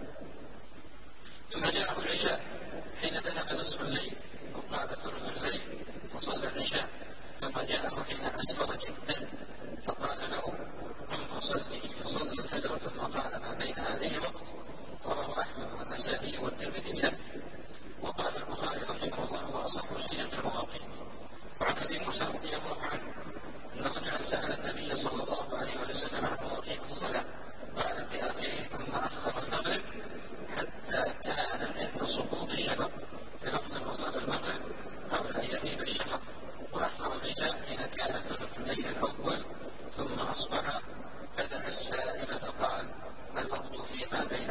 ثم جاءه العشاء حين ذهب نصف الليل وقال ثلث الليل، فصلى العشاء. ثم جاءه حين أسفر جدا فقال له قم فصلي، فصلى الفجر. ثم قال ما بين هذه وقت. رواه أحمد والنسائي والترمذي بنفسه. وقال البخاري رحمه الله وأصح شيء في المواقيت. وعن أبي موسى رضي الله عنه أن رجلا سأل النبي صلى الله عليه وسلم عن مواقيت الصلاة، قال في آخره ثم أخر المغرب حتى كان عند سقوط الشفق، في لفظ وصل المغرب قبل أن يغيب الشفق، وأخر العشاء حين كان ثلث الليل الأول، ثم أصبح. بدأ السائل فقال الوقت فيما بين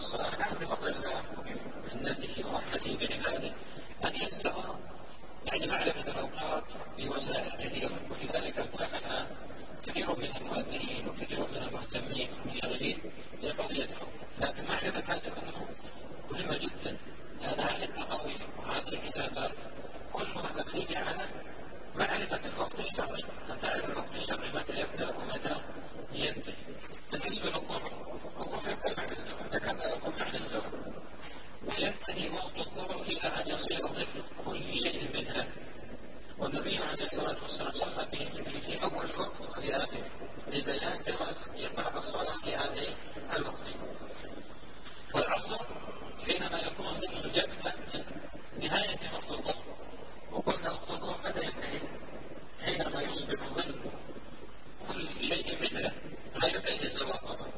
الصلاة. نعم بفضل الله ومنته ورحمته بعباده أن يسر يعني معرفة الأوقات بوسائل كثيرة، ولذلك ارتاح كثير من المؤذنين وكثير من المهتمين والمشغلين لقضية، لكن معرفة هذه الأمور مهمة جدا، لأن هذه التقاويم وهذه الحسابات كلها مبنية على معرفة الوقت الشرعي، أن تعرف الوقت الشرعي متى يبدأ ومتى ينتهي. بالنسبة للظهر، الظهر يبدأ بعد الزوال، ذكرنا لكم بعد الزوال، وينتهي وقت الظهر إلى أن يصير مثل كل شيء مثله، والنبي عليه الصلاة والسلام صلى به جبريل في أول الوقت وفي آخره لبيان جواز إقامة الصلاة في هذه الوقتين. والعصر حينما يكون الظل يبدأ من نهاية وقت الظهر، وقلنا وقت الظهر متى ينتهي؟ حينما يصبح ظل كل شيء مثله غير بين الزوال طبعا.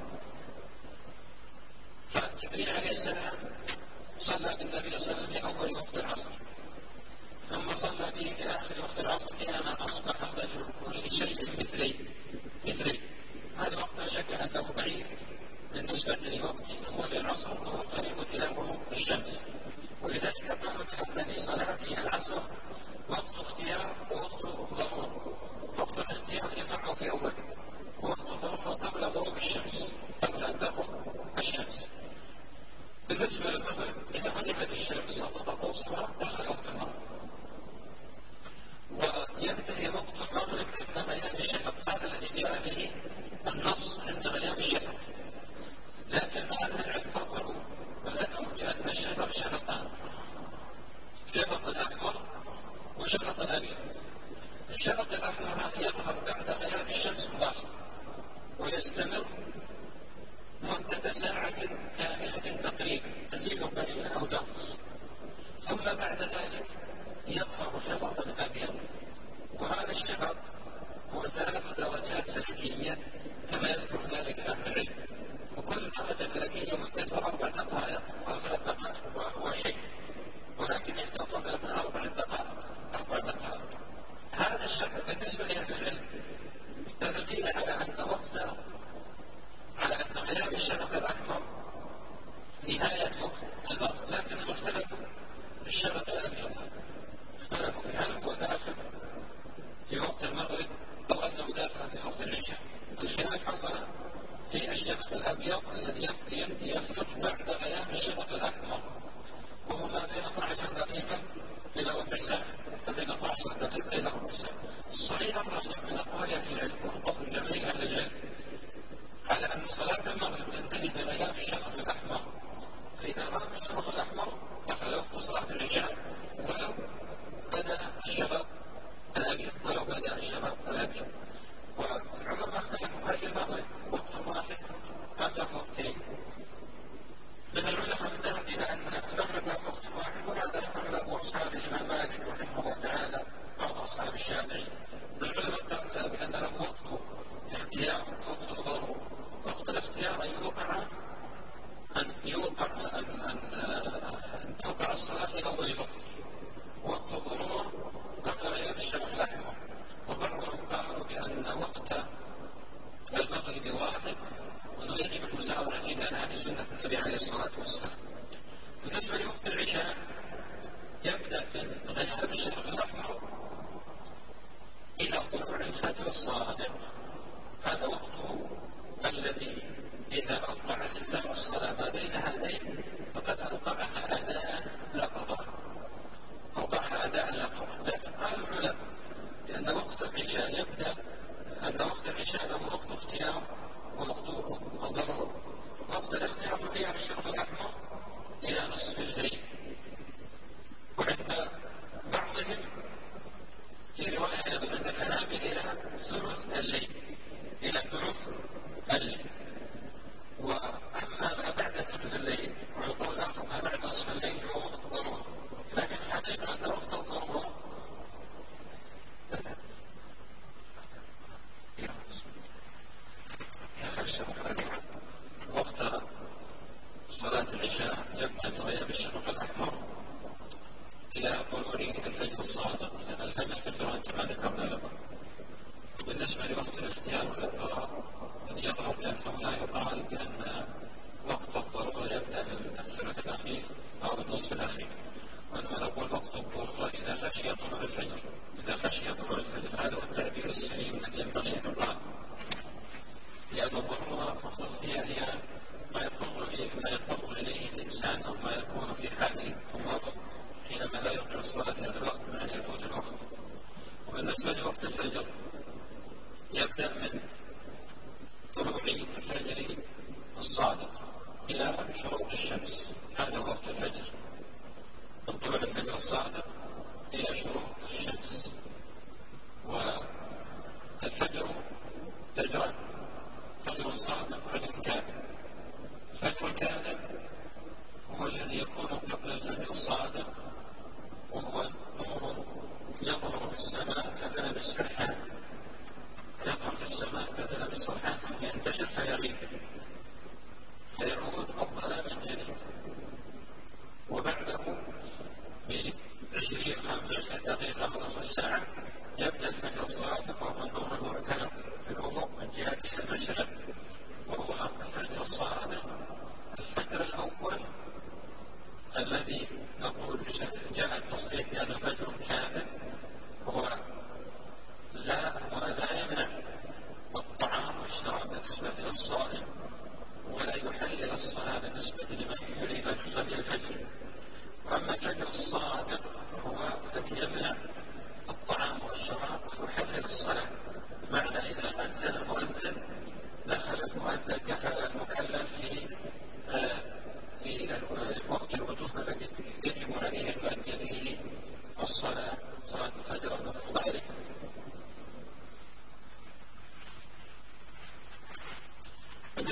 فجبريل عليه السلام صلى بالنبي صلى الله عليه وسلم في أول وقت العصر، ثم صلى به في آخر وقت العصر حينما أصبح ظل كل شيء مثلي مثلي هذا وقت لا شك أنه بعيد بالنسبة لوقت دخول العصر، وهو قريب إلى غروب الشمس، ولذلك قالوا بأن لصلاة العصر وقت اختيار ووقت ضرورة. وقت الاختيار يقع في أول، ووقت الضرورة قبل غروب الشمس، قبل أن تغرب الشمس. بالنسبة للمغرب إذا غربت الشمس سقطت الصلاة دخل وقت المغرب، وينتهي وقت المغرب عند غياب الشفق، هذا الذي جاء به النص عند غياب الشفق. لكن أهل العلم فرقوا وذكروا بأن الشفق شفقان، الشفق الأحمر والشفق الأبيض. الشفق الأحمر هذا يظهر بعد غياب الشمس مباشرة ويستمر مدة ساعة كاملة تقريبا، تزيد قليلا أو تنقص، ثم بعد ذلك يظهر شفق الأبيض، وهذا الشفق هو ثلاث درجات فلكية كما يذكر ذلك أهل العلم، وكل درجة فلكية مدتها أربع دقائق أو ثلاث دقائق وشيء، ولكن يحتفظ من أربع دقائق أربع دقائق. هذا الشفق بالنسبة لأهل العلم تدل على أن وقت على أن غياب الشفق الأحمر نهاية وقت الوقت، لكن اختلفوا في الشفق الأبيض، اختلفوا في هل هو داخل في وقت المغرب أو أنه داخل في وقت العشاء. الخلاف حصل في الشفق الأبيض الذي يخرج بعد غياب الشفق الأحمر، وهو ما بين اثنتي عشرة دقيقة إلى ربع ساعة، بين اثنتي عشرة دقيقة إلى ربع ساعة. الصحيح الراجح من أقوال أهل العلم وقول جميع أهل العلم على أن صلاة المغرب تنتهي بغياب الشفق الأحمر، فإذا غاب الشفق الأحمر دخل وقت صلاة العشاء ولو بدأ الشفق الأبيض ولو بدأ الشفق الأبيض. والعلماء اختلفوا هل المغرب وقت واحد أم له وقتين؟ من العلماء من ذهب إلى أن المغرب له وقت واحد، وهذا أغلب أصحاب الإمام مالك رحمه الله تعالى بعض أصحاب الشافعي. العلماء قالوا بأن له وقت اختيار وقت ضرورة. وقت الاختيار أن يوقع أن يوقع أن أن توقع الصلاة في أول وقت، وقت الضرورة قبل غياب الشفق الأحمر. وبعضهم قالوا بأن وقت المغرب واحد وأنه يجب المساواة فيه لأن هذه سنة النبي عليه الصلاة والسلام. بالنسبة لوقت العشاء يبدأ من غياب الشفق الأحمر إلى طلوع الفجر الصادق، هذا وقته الذي إذا أوقع الإنسان الصلاة ما بين هذين فقد أوقعها أداء لا قضاء، أوقعها أداء لا قضاء. لكن قال العلماء لأن وقت العشاء يبدأ أن وقت العشاء له وقت اختيار ووقت ضرورة. وقت الاختيار من غياب الشفق الأحمر إلى نصف الليل،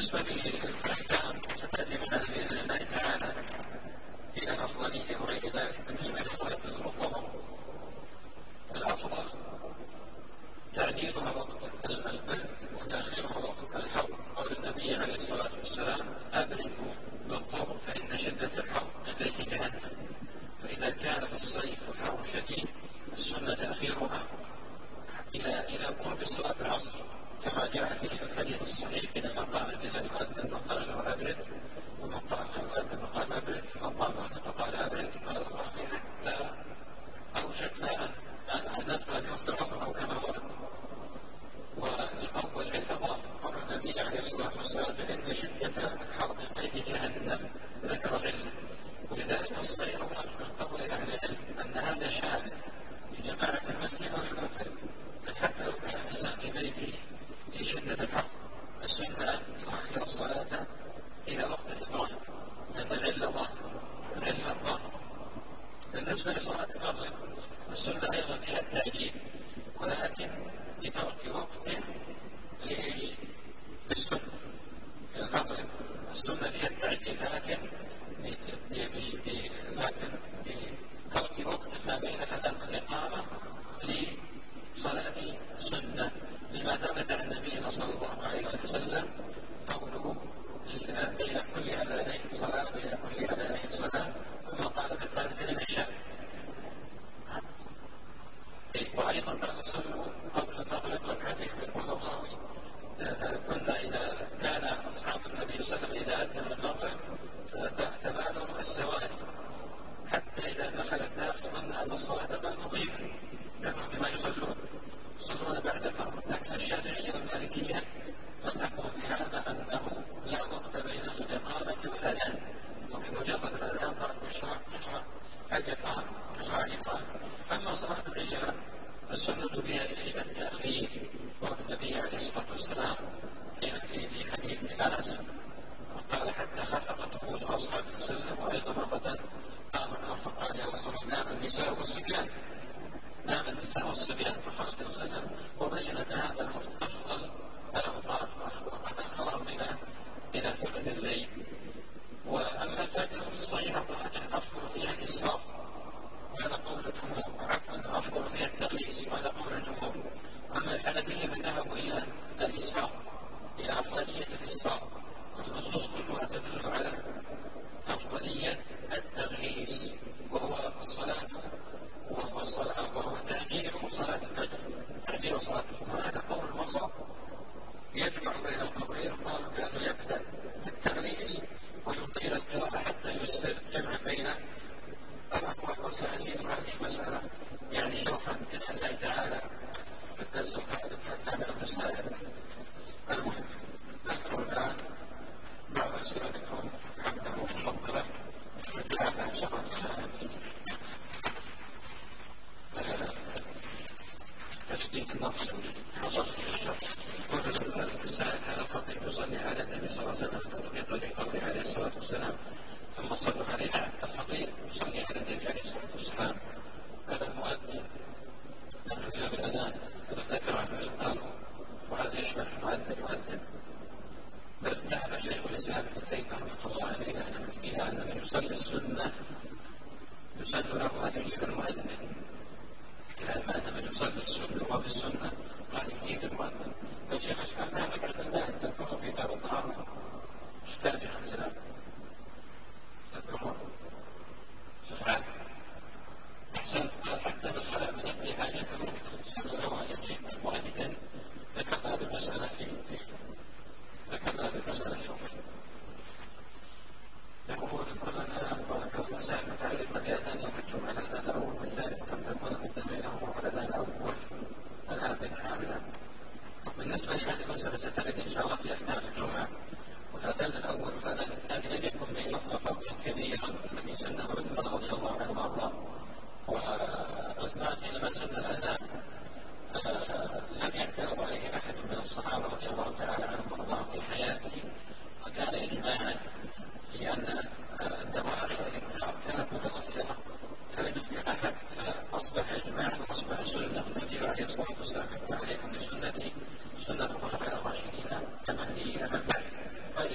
بالنسبة للأحكام ستأتي معنا بإذن الله تعالى إلى الأفضلية وغير ذلك. بالنسبة لصلاة الظهر الأفضل تعجيلها وقت البرد وتأخيرها وقت الحر. قول النبي عليه الصلاة والسلام: أبردوا بالظهر فإن شدة الحر من ريح جهنم. فإذا كان في الصيف الحر شديد السنة تأخيرها إلى إلى قرب صلاة العصر، كما جاء في الحديث الصحيح: حينما قام بها المؤذن فقال له أبرد، ومن قام المؤذن فقال أبرد، ومن قام فقال أبرد، قال الله حتى أوشكنا أن ندخل في وقت العصر أو كما ورد. والأول العلة قول النبي عليه الصلاة والسلام: فإن شدة الحر من ريح جهنم، ذكر العلة. ولذلك الصحيح من قول أهل العلم أن هذا شامل لجماعة المسجد والمنفرد، حتى لو كان الإنسان في بيته في شدة الحر السنة أن يؤخر الصلاة إلى وقت الإضافة، لأن العلة ظاهرة. العلة ظاهرة. بالنسبة لصلاة المغرب السنة أيضا فيها التعجيل، ولكن لترك وقت لإيش؟ للسنة. المغرب السنة فيها التعجيل، لكن لكن بترك وقت ما بين الأذان والإقامة لصلاة سنة، لما ثبت عن النبي صلى الله عليه وسلم قوله: بين كل أذانين صلاة، بين كل أذانين صلاة، ثم قال في الثالثة العشاء. وأيضا قال: صلوا قبل المغرب ركعتين. يقول الراوي: كنا إذا كان أصحاب النبي صلى الله عليه وسلم إذا أذن المغرب تبادروا السواري، حتى إذا دخل الداخل ظن أن الصلاة قد أقيمت، لأنهم كما يصلون يصلون بعد المغرب. لكن الشافعية والمالكية مذهبهم في هذا أنه لا وقت بين الإقامة والأذان، وبمجرد الأذان قال: يشرع يشرع الإقامة، يشرع الإقامة. أما صلاة العشاء السنة فيها إيش؟ التأخير. قول النبي عليه الصلاة والسلام حين في في حديث أنس قال: حتى خلقت رؤوس أصحاب وسلم. وأيضا مرة قام عمر فقال: يا رسول الله، نام النساء والصبيان، نام النساء والصبيان. فقال صلى الله عليه وسلم وبين أن هذا أفضل الأوقات، وقد أخرهم إلى إلى ثلث الليل. وأما الفجر في الصحيحة أفضل فيها الإسراف، وهذا قول الجمهور. عفوا، أفضل فيها التغليس، وهذا قول الجمهور. أما الحنفية فذهبوا إلى الإسراف، إلى أفضلية الإسراف. والنصوص كلها تدل على أفضلية التغليس، وهو الصلاة وهو الصلاة وهو تعجيل صلاة الفجر، تعجيل صلاة الفجر. هذا قول الوسط يجمع بين القولين. قالوا بأنه يبدأ بالتغليس ويطيل القراءة حتى يسفر، جمع بين الأقوال. وسأزيد هذه المسألة يعني شرحا بإذن الله تعالى في الدرس القادم حتى من المسائل. المهم نذكر الآن بعض أسئلتكم حمدا ومفضلة وجعلها شرا تشديد النفس حصل في الشخص. وتسأل السائل: هل الخطيب يصلي على النبي صلى الله عليه وسلم تطبيقا لقوله عليه الصلاة والسلام ثم صلوا عليه؟ نعم، الخطيب يصلي على النبي عليه الصلاة والسلام. هذا المؤذن نحن في الأذان قد ذكر أهل القلب، وهذا يشمل المؤذن يؤذن. بل ذهب شيخ الإسلام ابن تيمية رحمه الله عليه إلى أن من يصلي السنة يسن له أن يجيب المؤذن. إذا مات من يصلي السنة وفي السنة قال يجيب المؤذن. فشيخ الإسلام ذهب بعد ذلك تذكره في باب الطهارة. اشتاج شيخ الإسلام تذكره سبحانه أحسن. قال: حتى بالخلاء من يقضي حاجته يسن له أن يجيب المؤذن. ذكرنا بالمسألة في ذكرنا بالمسألة في أخرى. يقول: كلنا وذكر المسائل متعلقة بأذان يوم الجمعة، الأذان الأول والثالث كم تكون مدة بينهما، والأذان الأول الآن حاملا. بالنسبة لهذه المسألة سترد إن شاء الله في أثناء الجمعة. والأذان الأول والأذان الثاني لم يكن بينهما فرق كبير. الذي سنه عثمان رضي الله عنه وأرضاه. وعثمان حينما سن الأذان لم يعترض عليه أحد من الصحابة رضي الله تعالى عنهم وأرضاهم في حياته، وكان إجماعا في أن الدواعي والإنكار كانت متوفرة، فلم يذكر أحد، فأصبح إجماعا وأصبح سنة. النبي عليه الصلاة والسلام: عليكم بسنتي سنة الخلفاء الراشدين المهديين من بعد.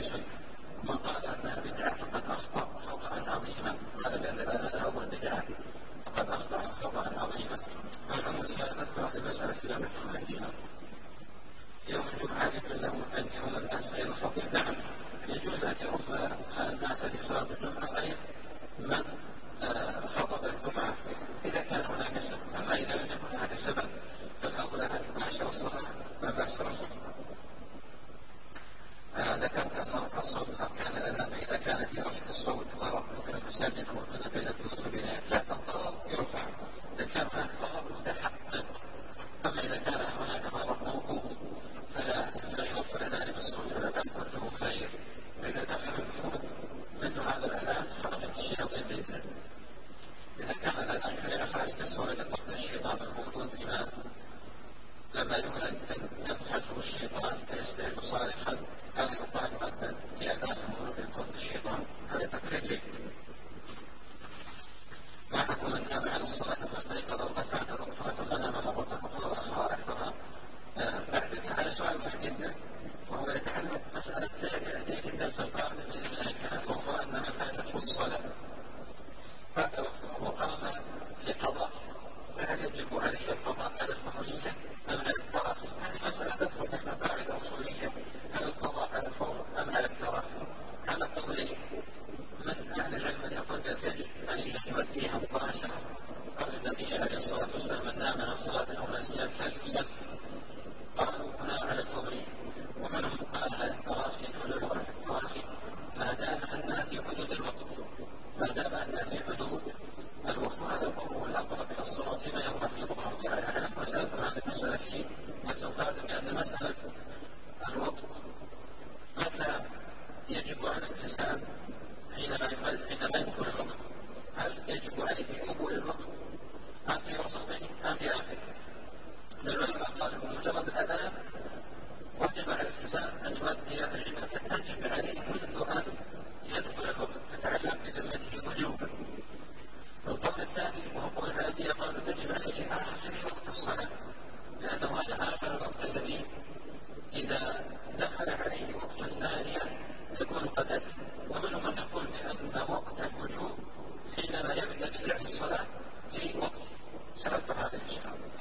يجب على الإنسان حينما يدخل الوقت؟ هل يجب عليه في قبول الوقت أم في وسطه أم في آخره؟ العلماء قالوا بمجرد الأذان وجب على الإنسان أن يؤدي العبادة تجب عليه منذ أن يدخل الوقت تتعلق بذمته وجوبا. القول الثاني وهو قول الحنفية قالوا تجب عليه في آخر وقت الصلاة، لأنه هذا آخر الوقت الذي إذا دخل عليه وقت الثانية يكون قد أثم. ومنهم من يقول بأن وقت الوجوب حينما يبدأ بفعل الصلاة في وقت سبب هذا إن شاء الله.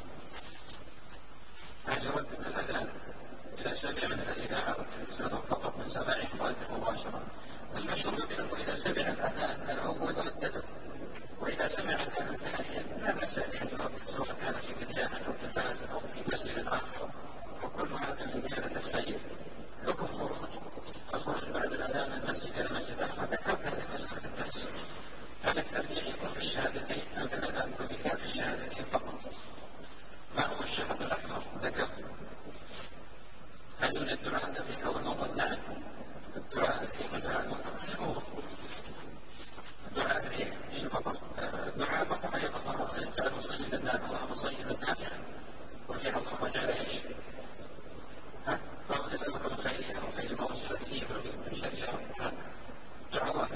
هل يرد من الأذان إذا سمع من الإذاعة والتلفزيون فقط من سماعه مؤذن مباشرة؟ المشهور بأنه إذا سمع الأذان الأول ردده، وإذا سمع الأذان ثانيا لا بأس أن يرد، سواء كان في مذياع أو تلفاز أو في مسجد آخر، وكل هذا من زيادة الخير. لكم خروج الخروج بعد الأذان من المسجد إلى مسجد آخر ذكرنا هذه المسألة التحسين. هل التربيع يكون في الشهادتين أم في الأذان كلها في الشهادتين فقط؟ ما هو الشهر الأحمر ذكر؟ هل يوجد الدعاء الذي هو الموضوع؟ نعم، الدعاء الذي هو دعاء الموضوع مشهور. الدعاء الذي شبه الدعاء بقى يبقى يجعل مصيبا النار اللهم صيبا نافعا وجعل الله وجعل ايش؟ ها؟ فهو نسألك من خيرها وخير ما وصلت فيه من شرها. دعاء واحد.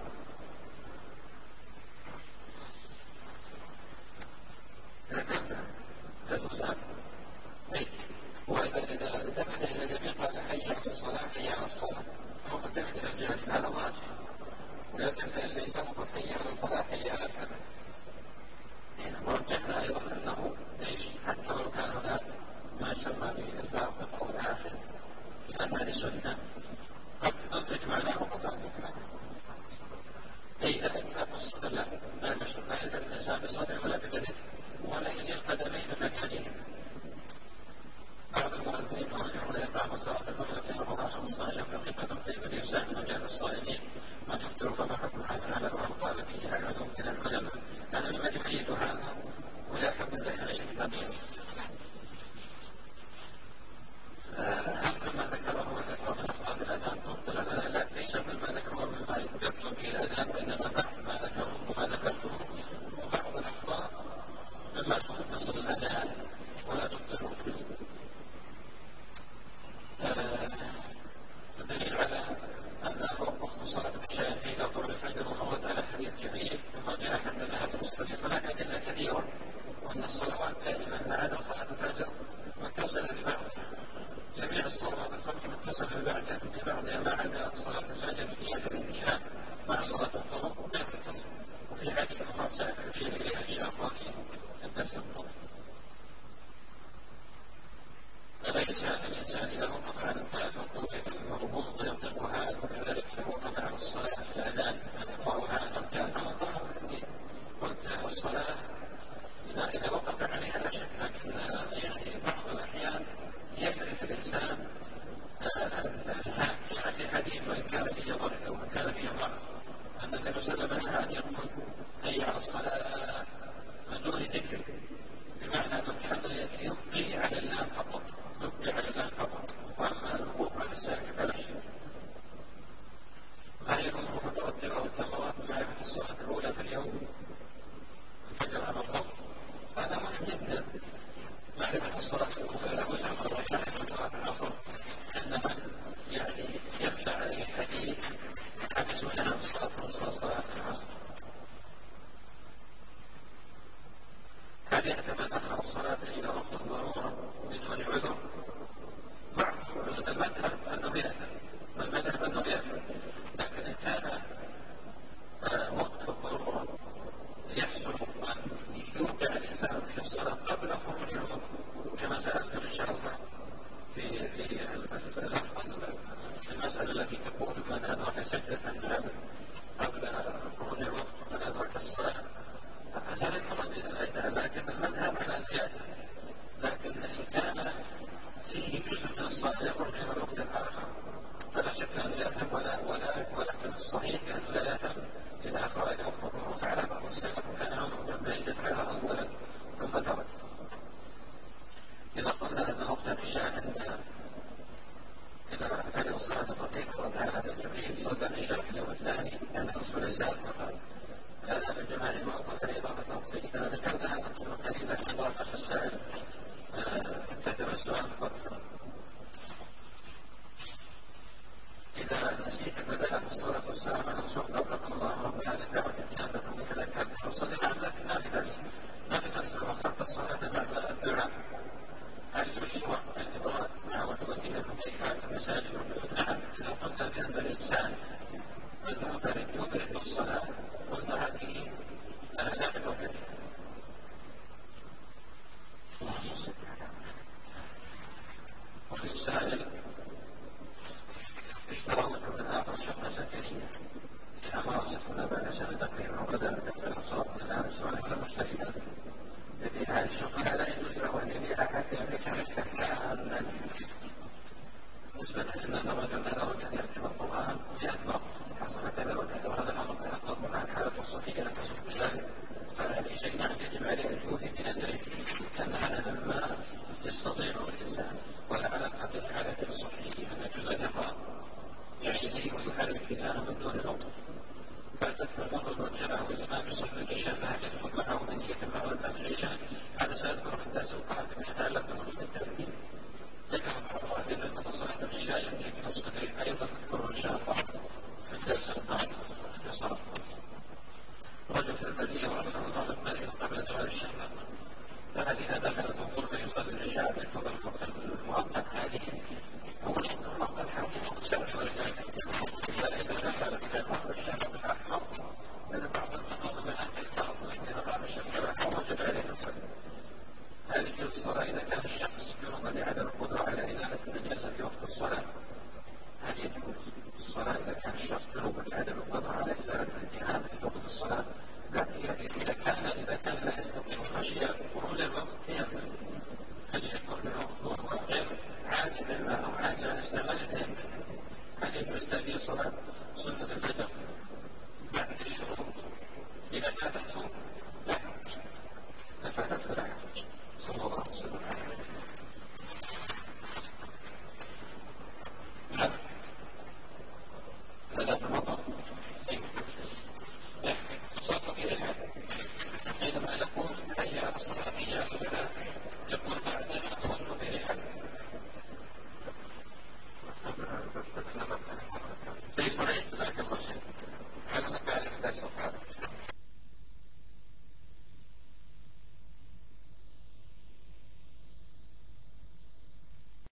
ذكرت تصل وإذا التفت إلى الجميع قال حي على الصلاة حي على الصلاة، هو التفت إلى الجانب هذا راجع، ولا التفت إلى اللسان قال حي على الفلاح حي على الفلاح. ورجحنا أيضا أنه ليش حتى لو كان هناك ما يسمى بالباقي أو الآخر، لأن هذه سنة قد تنتج معناه وقد تنتج معناه. أي لا إنسان بالصدر لا لا يشرب لا يدرس الإنسان بالصدر ولا ببدنه ولا يزيل قدمين من مكانهما. بعض المؤمنين يؤخرون إقامة الصلاة الأولى في رمضان خمسة عشر دقيقة طيبة ليساعد مجال الصائمين من يفطر فما حكم هذا على ما قال به أحد من العلماء. أنا مما يؤيد هذا ولا أحب أن يعيش كتاب هل كل ما ذكره ذكره من أخطاء الأذان تبطل الأذان؟ لا، ليس كل ما ذكره مما يبطل به الأذان، وإنما بعض ما ذكره وما ذكرته وبعض الأخطاء مما تبطل الأذان ولا تبطله. الدليل على أن وقت صلاة العشاء إلى طلوع الفجر ومرد على حديث جميل ثم جاء حتى ذهب المصلي، هناك أدلة كثيرة وأن الصلوات دائما ما عدا صلاة الفجر متصلة ببعضها. جميع الصلوات الخمس متصلة ببعضها ببعضها ما عدا صلاة الفجر هي الانتهاء مع صلاة الظهر لا تتصل. وفي حديث أخرى سأشير إليها إن شاء الله في الدرس القادم. فليس الإنسان إذا وقف على التأثر بالمربوط ينطقها وكذلك إذا وقف على الصلاة الأذان يقرأها أركان على ظهر الدين. قلت الصلاة إذا إذا وقف عليها لا شك، لكن يعني بعض الأحيان يعرف الإنسان جاء في حديث وإن كان فيه ضعف أو كان فيه ضعف أن النبي صلى الله عليه وسلم نهى أن يقول حي على الصلاة من دون ذكر، بمعنى أنه كان يبقي على اللام فقط يبقي على اللام فقط، وأما الوقوف على الساكت فلا شيء. ما هي الأمور المترتبة والثمرات من معرفة الصلاة الأولى في اليوم الفجر على الظهر؟ هذا مهم جدا. معرفة الصلاة الأولى له ثمرة معرفة صلاة العصر، عندما يعني يخشى عليه الحديث يحدثون عن صلاة الرسول صلاة العصر. هل يعتمد أخر الصلاة إلى وقت الضرورة بدون عذر؟ بعض المذهب أنه يأثم، والمذهب أنه يأثم، لكن إن كان وقت الضرورة يحصل أن يوقع الإنسان في الصلاة قبل خروج الوقت كما سألتم إن شاء الله في في المسألة التي تقول من أدرك سجدة قبل خروج الوقت من أدرك الصلاة فذلك بإذن الله تعالى، لكن المذهب على أن يأتي، لكن إن كان فيه جزء من الصلاة يخرج إلى الوقت الآخر فلا شك أن يأثم ولا ولا ولكن الصحيح أنه لا يأثم إذا خرج وقت الظهر. فعلى بعض السلف كان عمر بن زيد يفعلها أولا ثم ترك. إذا قلنا أن وقت العشاء عند إذا كان الصلاة تطيق على هذا الجميل صلى والمعترف يدرك الصلاة قلنا هذه لا بتوكل. وللسائل اشتروا من آخر شقة سكنية في عمارة هنا بعد سنة تقريبا وبدأ بدفع الصلاة من الناس ولكن مشتركا يبيع هذه الشقة لا يجوز له أن يبيعها حتى يملكها ملكا كاملا. نسبة أن الرجل لا يرجع أن يكتب القرآن لأكبر حصل كذا وكذا وهذا الأمر لا يطلب معك حالة وصفية لك تصف بذلك، فهذه شيء يعني يجب عليه أن يوفي بنذره لأن هذا مما يستطيعه الإنسان. ولا علاقة للحالة الصحية أن يجوز أن يقرأ يعيه ويحرك لسانه من دون نطق. فلتدخل المرض والجماعة والإمام يصلي العشاء فهل يدخل معه من نية المغرب بعد العشاء؟ هذا سيذكر في الدرس القادم يتعلق بمرض الترتيب. ذكر بعض الأدلة أن صلاة العشاء يمكن نصف الليل أيضا نذكره إن شاء الله في الدرس القادم في صلاة رجل في البلية وأخر المغرب مريض قبل زوال الشمس، فهل إذا دخلت الظهر يصلي العشاء بيعتبر الوقت المؤقت هذه هو الوقت الحالي وقت الشمس ولذلك إذا دخل إلى بعض الشمس الأحمر لأن بعض المطالب الآن تختار إذا بعض الشمس الأحمر وجب عليه الصلاة. هل يجوز الصلاة إذا كان الشخص يرغب لعدم القدرة على إزالة النجاسة في وقت الصلاة؟ هل يجوز الصلاة إذا كان الشخص يرغب لعدم القدرة على إزالة الجنابة في وقت الصلاة؟